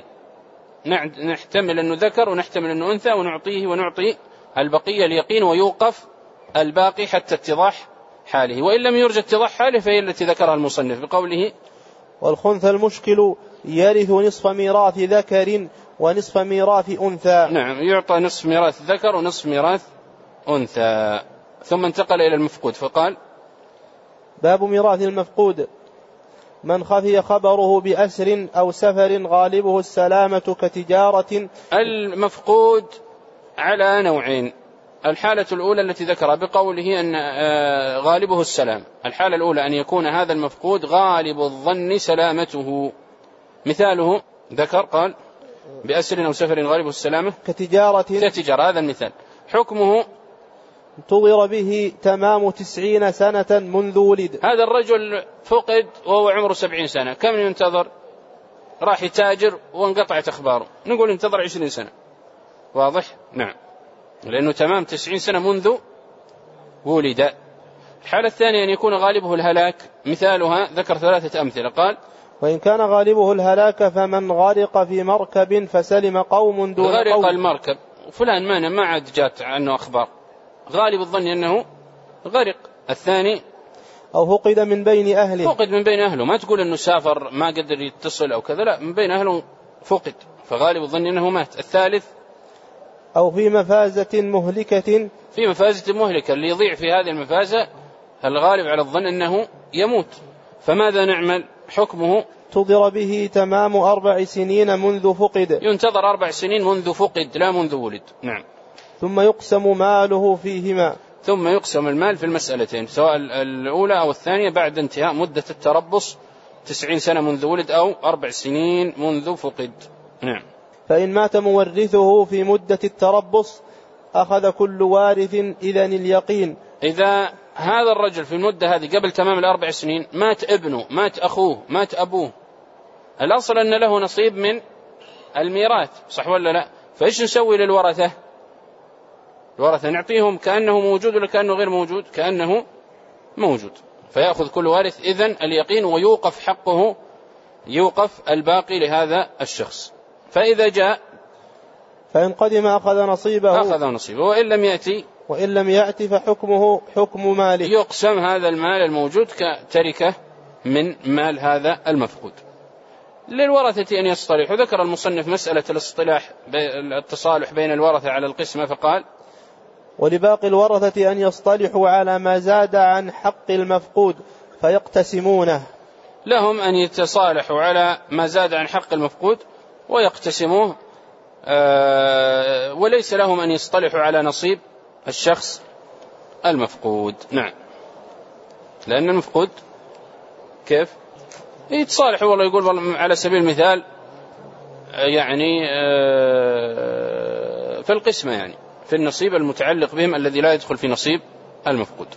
نحتمل أنه ذكر ونحتمل أنه أنثى ونعطيه ونعطي البقية اليقين ويوقف الباقي حتى اتضاح حاله. وإن لم يرجى اتضاح حاله فهي التي ذكرها المصنف بقوله والخنثى المشكل يرث نصف ميراث ذكر ونصف ميراث أنثى. نعم، يعطى نصف ميراث ذكر ونصف ميراث أنثى. ثم انتقل إلى المفقود فقال باب ميراث المفقود: من خفي خبره بأسر أو سفر غالبه السلامة كتجارة. المفقود على نوعين. الحالة الأولى التي ذكر بقوله أن غالبه السلام، الحالة الأولى أن يكون هذا المفقود غالب الظن سلامته، مثاله ذكر قال بأسر أو سفر غالبه السلامة كتجارة، هذا المثال. حكمه انتظر به تمام 90 سنة منذ ولد. هذا الرجل فقد وهو عمره 70 سنة، كم ينتظر؟ راح يتاجر وانقطعت أخباره، نقول انتظر 20 سنة. واضح؟ نعم، لأنه تمام 90 سنة منذ ولد. الحالة الثانية أن يكون غالبه الهلاك، مثالها ذكر 3 أمثلة. قال وإن كان غالبه الهلاك فمن غرق في مركب فسلم قوم دون قوم. غرق المركب فلان ما عاد جات عنه أخبار، غالب الظن أنه غرق. الثاني أو فقد من بين أهله، فقد من بين أهله، ما تقول أنه سافر ما قدر يتصل أو كذا، لا، من بين أهله فقد، فغالب الظن أنه مات. الثالث أو في مفازة مهلكة، في مفازة مهلكة، اللي يضيع في هذه المفازة الغالب على الظن أنه يموت، فماذا نعمل؟ حكمه انتظر به تمام 4 سنين منذ فقد، ينتظر 4 سنين منذ فقد لا منذ ولد. نعم. ثم يقسم ماله فيهما، ثم يقسم المال في المسألتين سواء الأولى أو الثانية بعد انتهاء مدة التربص 90 سنة منذ ولد أو 4 سنين منذ فقد. نعم. فإن مات مورثه في مدة التربص أخذ كل وارث إذن اليقين. إذا هذا الرجل في المدة هذه قبل تمام 4 سنين مات ابنه، مات أخوه، مات أبوه، الأصل أن له نصيب من الميراث، صح ولا لا؟ فإيش نسوي للورثة؟ الورثة نعطيهم كأنه موجود ولا كأنه غير موجود؟ كأنه موجود، فيأخذ كل وارث إذن اليقين ويوقف حقه، يوقف الباقي لهذا الشخص. فإذا جاء فإن قدم أخذ نصيبه وإن لم يأتي فحكمه حكم ماله، يقسم هذا المال الموجود كتركة من مال هذا المفقود. للورثة أن يصطلحوا. ذكر المصنف مسألة التصالح بين الورثة على القسمة فقال ولباقي الورثة أن يصطلحوا على ما زاد عن حق المفقود فيقتسمونه. لهم أن يتصالحوا على ما زاد عن حق المفقود ويقتسموه، وليس لهم أن يصطلحوا على نصيب الشخص المفقود. نعم، لأن المفقود كيف يتصالحوا؟ والله يقول على سبيل المثال يعني في القسمة، يعني في النصيب المتعلق بهم الذي لا يدخل في نصيب المفقود.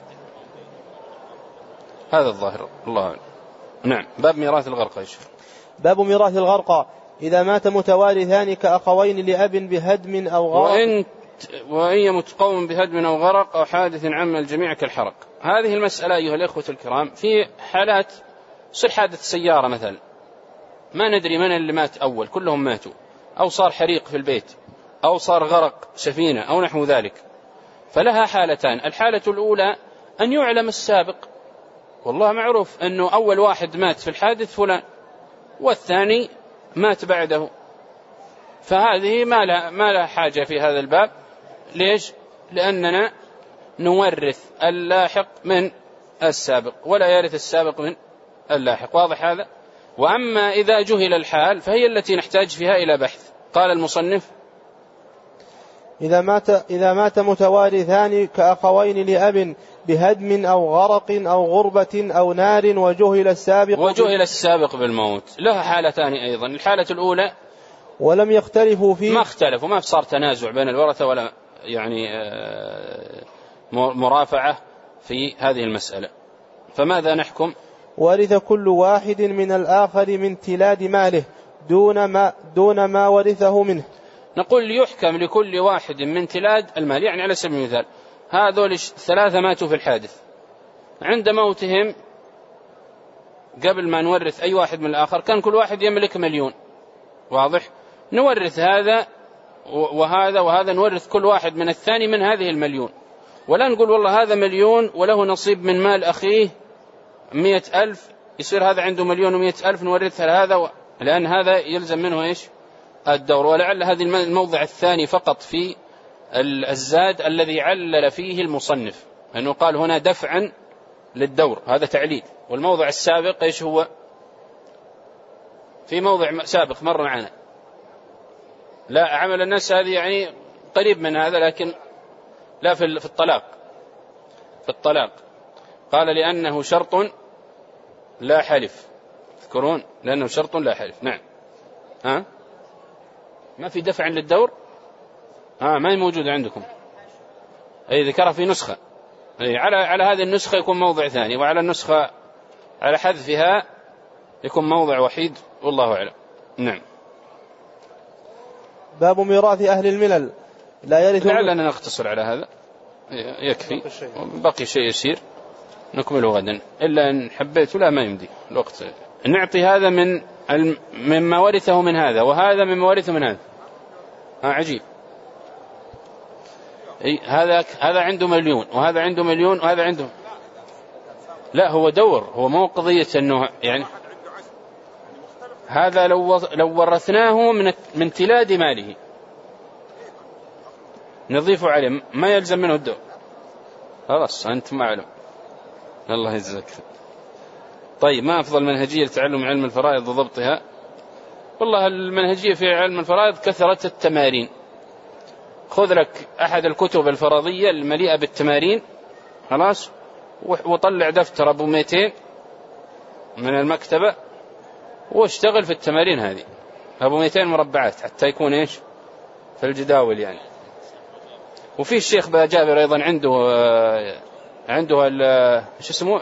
هذا الظاهر، الله أعلم. نعم. باب ميراث الغرقى. باب ميراث الغرقى: إذا مات متوارثان كأخوين لأب بهدم أو غرق، وإن يمت قوم بهدم أو غرق أو حادث عم الجميع كالحرق. هذه المسألة أيها الإخوة الكرام في حالات صار حادث سيارة مثلا، ما ندري من اللي مات أول، كلهم ماتوا، أو صار حريق في البيت، أو صار غرق سفينة أو نحو ذلك، فلها حالتان. الحالة الأولى أن يعلم السابق، والله معروف أنه أول واحد مات في الحادث فلان والثاني مات بعده، فهذه ما لها حاجة في هذا الباب. ليش؟ لأننا نورث اللاحق من السابق ولا يرث السابق من اللاحق. واضح هذا؟ وأما إذا جهل الحال فهي التي نحتاج فيها إلى بحث. قال المصنف إذا مات متوارثان كأخوين لأب بهدم أو غرق أو غربة أو نار وجهل السابق بالموت، لها حالتان أيضا. الحالة الأولى ولم يختلفوا فيه، ما اختلفوا، ما صار تنازع بين الورثة ولا يعني مرافعة في هذه المسألة، فماذا نحكم؟ ورث كل واحد من الآخر من تلاد ماله دون ما ورثه منه. نقول يحكم لكل واحد من تلاد المال. يعني على سبيل المثال هذول الثلاثة ماتوا في الحادث، عند موتهم قبل ما نورث أي واحد من الآخر كان كل واحد يملك 1,000,000، واضح؟ نورث هذا وهذا وهذا، نورث كل واحد من الثاني من هذه 1,000,000، ولا نقول والله هذا 1,000,000 وله نصيب من مال أخيه 100,000، يصير هذا عنده 1,100,000 نورثها لهذا، لأن هذا يلزم منه إيش؟ الدور. ولعل هذه الموضع الثاني فقط في الزاد الذي علل فيه المصنف، أنه قال هنا دفعا للدور، هذا تعليل. والموضع السابق إيش هو؟ في موضع سابق مر معنا، لا عمل الناس هذه يعني قريب من هذا، لكن لا في الطلاق. في الطلاق قال لأنه شرط لا حلف، تذكرون؟ لأنه شرط لا حلف. نعم. ما في دفع للدور؟ ما هي موجودة عندكم. أي ذكرها في نسخة. أي على هذه النسخة يكون موضع ثاني، وعلى النسخة على حذفها يكون موضع وحيد، والله أعلم. نعم. باب ميراث أهل الملل لا يرث. لعلنا نقتصر على هذا، يكفي، بقي شيء يسير نكمله غدا، إلا أن حبيت لا ما يمدي الوقت. نعطي هذا مما ورثه من هذا، وهذا مما ورثه من هذا. عجيب. هذا عنده 1,000,000 وهذا عنده 1,000,000 وهذا عنده، لا هو دور، هو مو قضية أنه يعني هذا لو ورثناه من تلاد ماله نضيف عليه ما يلزم منه الدور. خلاص أنت معلم، الله يجزاك. طيب، ما أفضل منهجية لتعلم علم الفرائض وضبطها؟ والله المنهجية في علم الفرائض كثرة التمارين. خذ لك أحد الكتب الفرضية المليئة بالتمارين، خلاص، وطلع دفتر أبو 200 من المكتبة واشتغل في التمارين هذه، أبو 200 مربعات حتى يكون إيش في الجداول يعني. وفي الشيخ جابر أيضا عنده إيش اسمه؟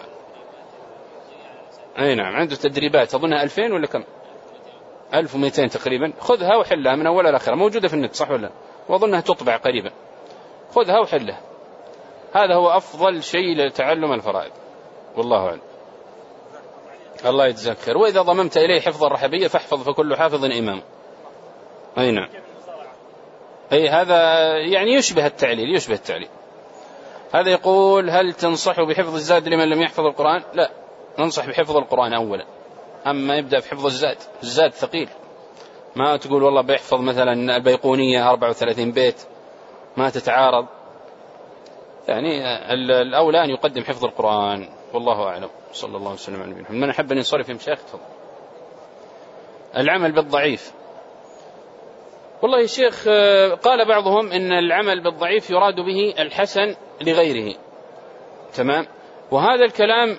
أي نعم، عنده تدريبات أظنها 2000 ولا كم، 1200 تقريبا. خذها وحلها من أولها لآخرها، موجودة في النت صح ولا؟ وأظنها تطبع قريبا. خذها وحلها، هذا هو أفضل شيء لتعلم الفرائض، والله أعلم. الله يجزاك خير. وإذا ضممت إليه حفظ الرحبية فاحفظ، فكل حافظ إمام. أي نعم. أي هذا يعني يشبه التعليل. هذا يقول هل تنصح بحفظ الزاد لمن لم يحفظ القرآن؟ لا، ننصح بحفظ القرآن أولا، أما يبدأ بحفظ الزاد ثقيل. ما تقول والله بيحفظ مثلا البيقونية 34 بيت، ما تتعارض. يعني الأولى أن يقدم حفظ القرآن، والله أعلم. صلى الله وسلم على نبينا محمد. من أحب أن ينصرف يا شيخ تفضل. العمل بالضعيف، والله يا شيخ قال بعضهم إن العمل بالضعيف يراد به الحسن لغيره، تمام، وهذا الكلام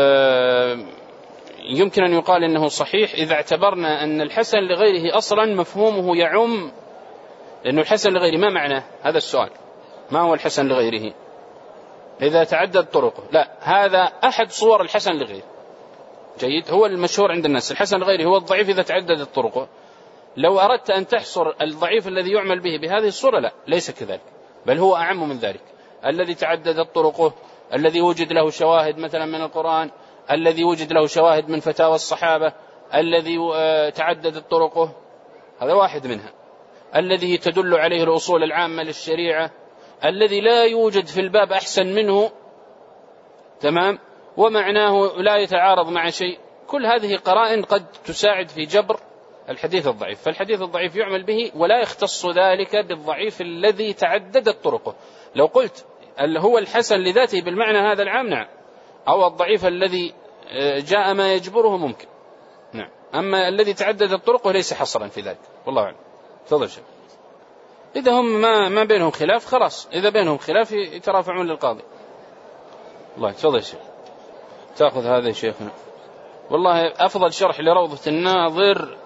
يمكن أن يقال إنه صحيح إذا اعتبرنا أن الحسن لغيره أصلا مفهومه يعم، لأنه الحسن لغيره ما معناه؟ هذا السؤال، ما هو الحسن لغيره إذا تعدد طرقه؟ لا، هذا أحد صور الحسن لغيره. جيد، هو المشهور عند الناس الحسن لغيره هو الضعيف إذا تعددت طرقه. لو أردت أن تحصر الضعيف الذي يعمل به بهذه الصورة، لا، ليس كذلك، بل هو أعم من ذلك. الذي تعددت طرقه، الذي وجد له شواهد مثلا من القرآن، الذي وجد له شواهد من فتاوى الصحابة، الذي تعددت طرقه، هذا واحد منها. الذي تدل عليه الأصول العامة للشريعة، الذي لا يوجد في الباب أحسن منه، تمام، ومعناه لا يتعارض مع شيء. كل هذه قرائن قد تساعد في جبر الحديث الضعيف. فالحديث الضعيف يعمل به، ولا يختص ذلك بالضعيف الذي تعددت طرقه. لو قلت هو الحسن لذاته بالمعنى هذا العام، نعم، أو الضعيف الذي جاء ما يجبره، ممكن، نعم. أما الذي تعددت طرقه ليس حصرا في ذلك، والله أعلم. تفضل شيخ. إذا هم ما بينهم خلاف خلاص، إذا بينهم خلاف يترافعون للقاضي. الله. تفضل شيخ. تأخذ هذا يا شيخنا. والله أفضل شرح لروضة الناظر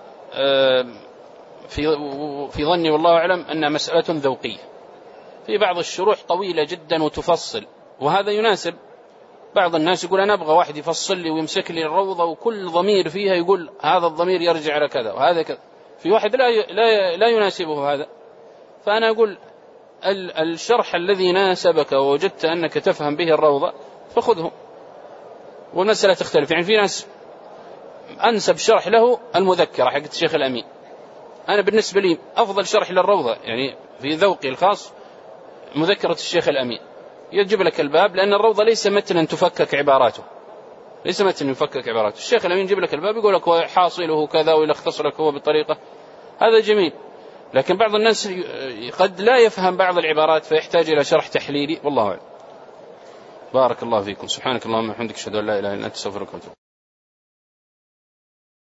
في ظني والله أعلم أنها مسألة ذوقية. في بعض الشروح طويلة جدا وتفصل، وهذا يناسب بعض الناس يقول أنا أبغى واحد يفصل لي ويمسك لي الروضة وكل ضمير فيها يقول هذا الضمير يرجع على كذا وهذا كذا. في واحد لا يناسبه هذا. فأنا أقول الشرح الذي ناسبك ووجدت أنك تفهم به الروضة فخذه، والمسألة تختلف. يعني في ناس أنسب شرح له المذكرة حق الشيخ الأمين، أنا بالنسبة لي أفضل شرح للروضة يعني في ذوقي الخاص مذكرة الشيخ الأمين، يجيب لك الباب، لأن الروضة ليس متنا تفكك عباراته، ليس متنا يفكك عباراته. الشيخ الأمين يجيب لك الباب يقول لك حاصله كذا ويلخص لك هو بطريقة، هذا جميل. لكن بعض الناس قد لا يفهم بعض العبارات فيحتاج إلى شرح تحليلي، والله أعلم. بارك الله فيكم. سبحانك اللهم وبحمدك أشهد أن لا إله إلا أنت أستغفرك وأتوب إليك.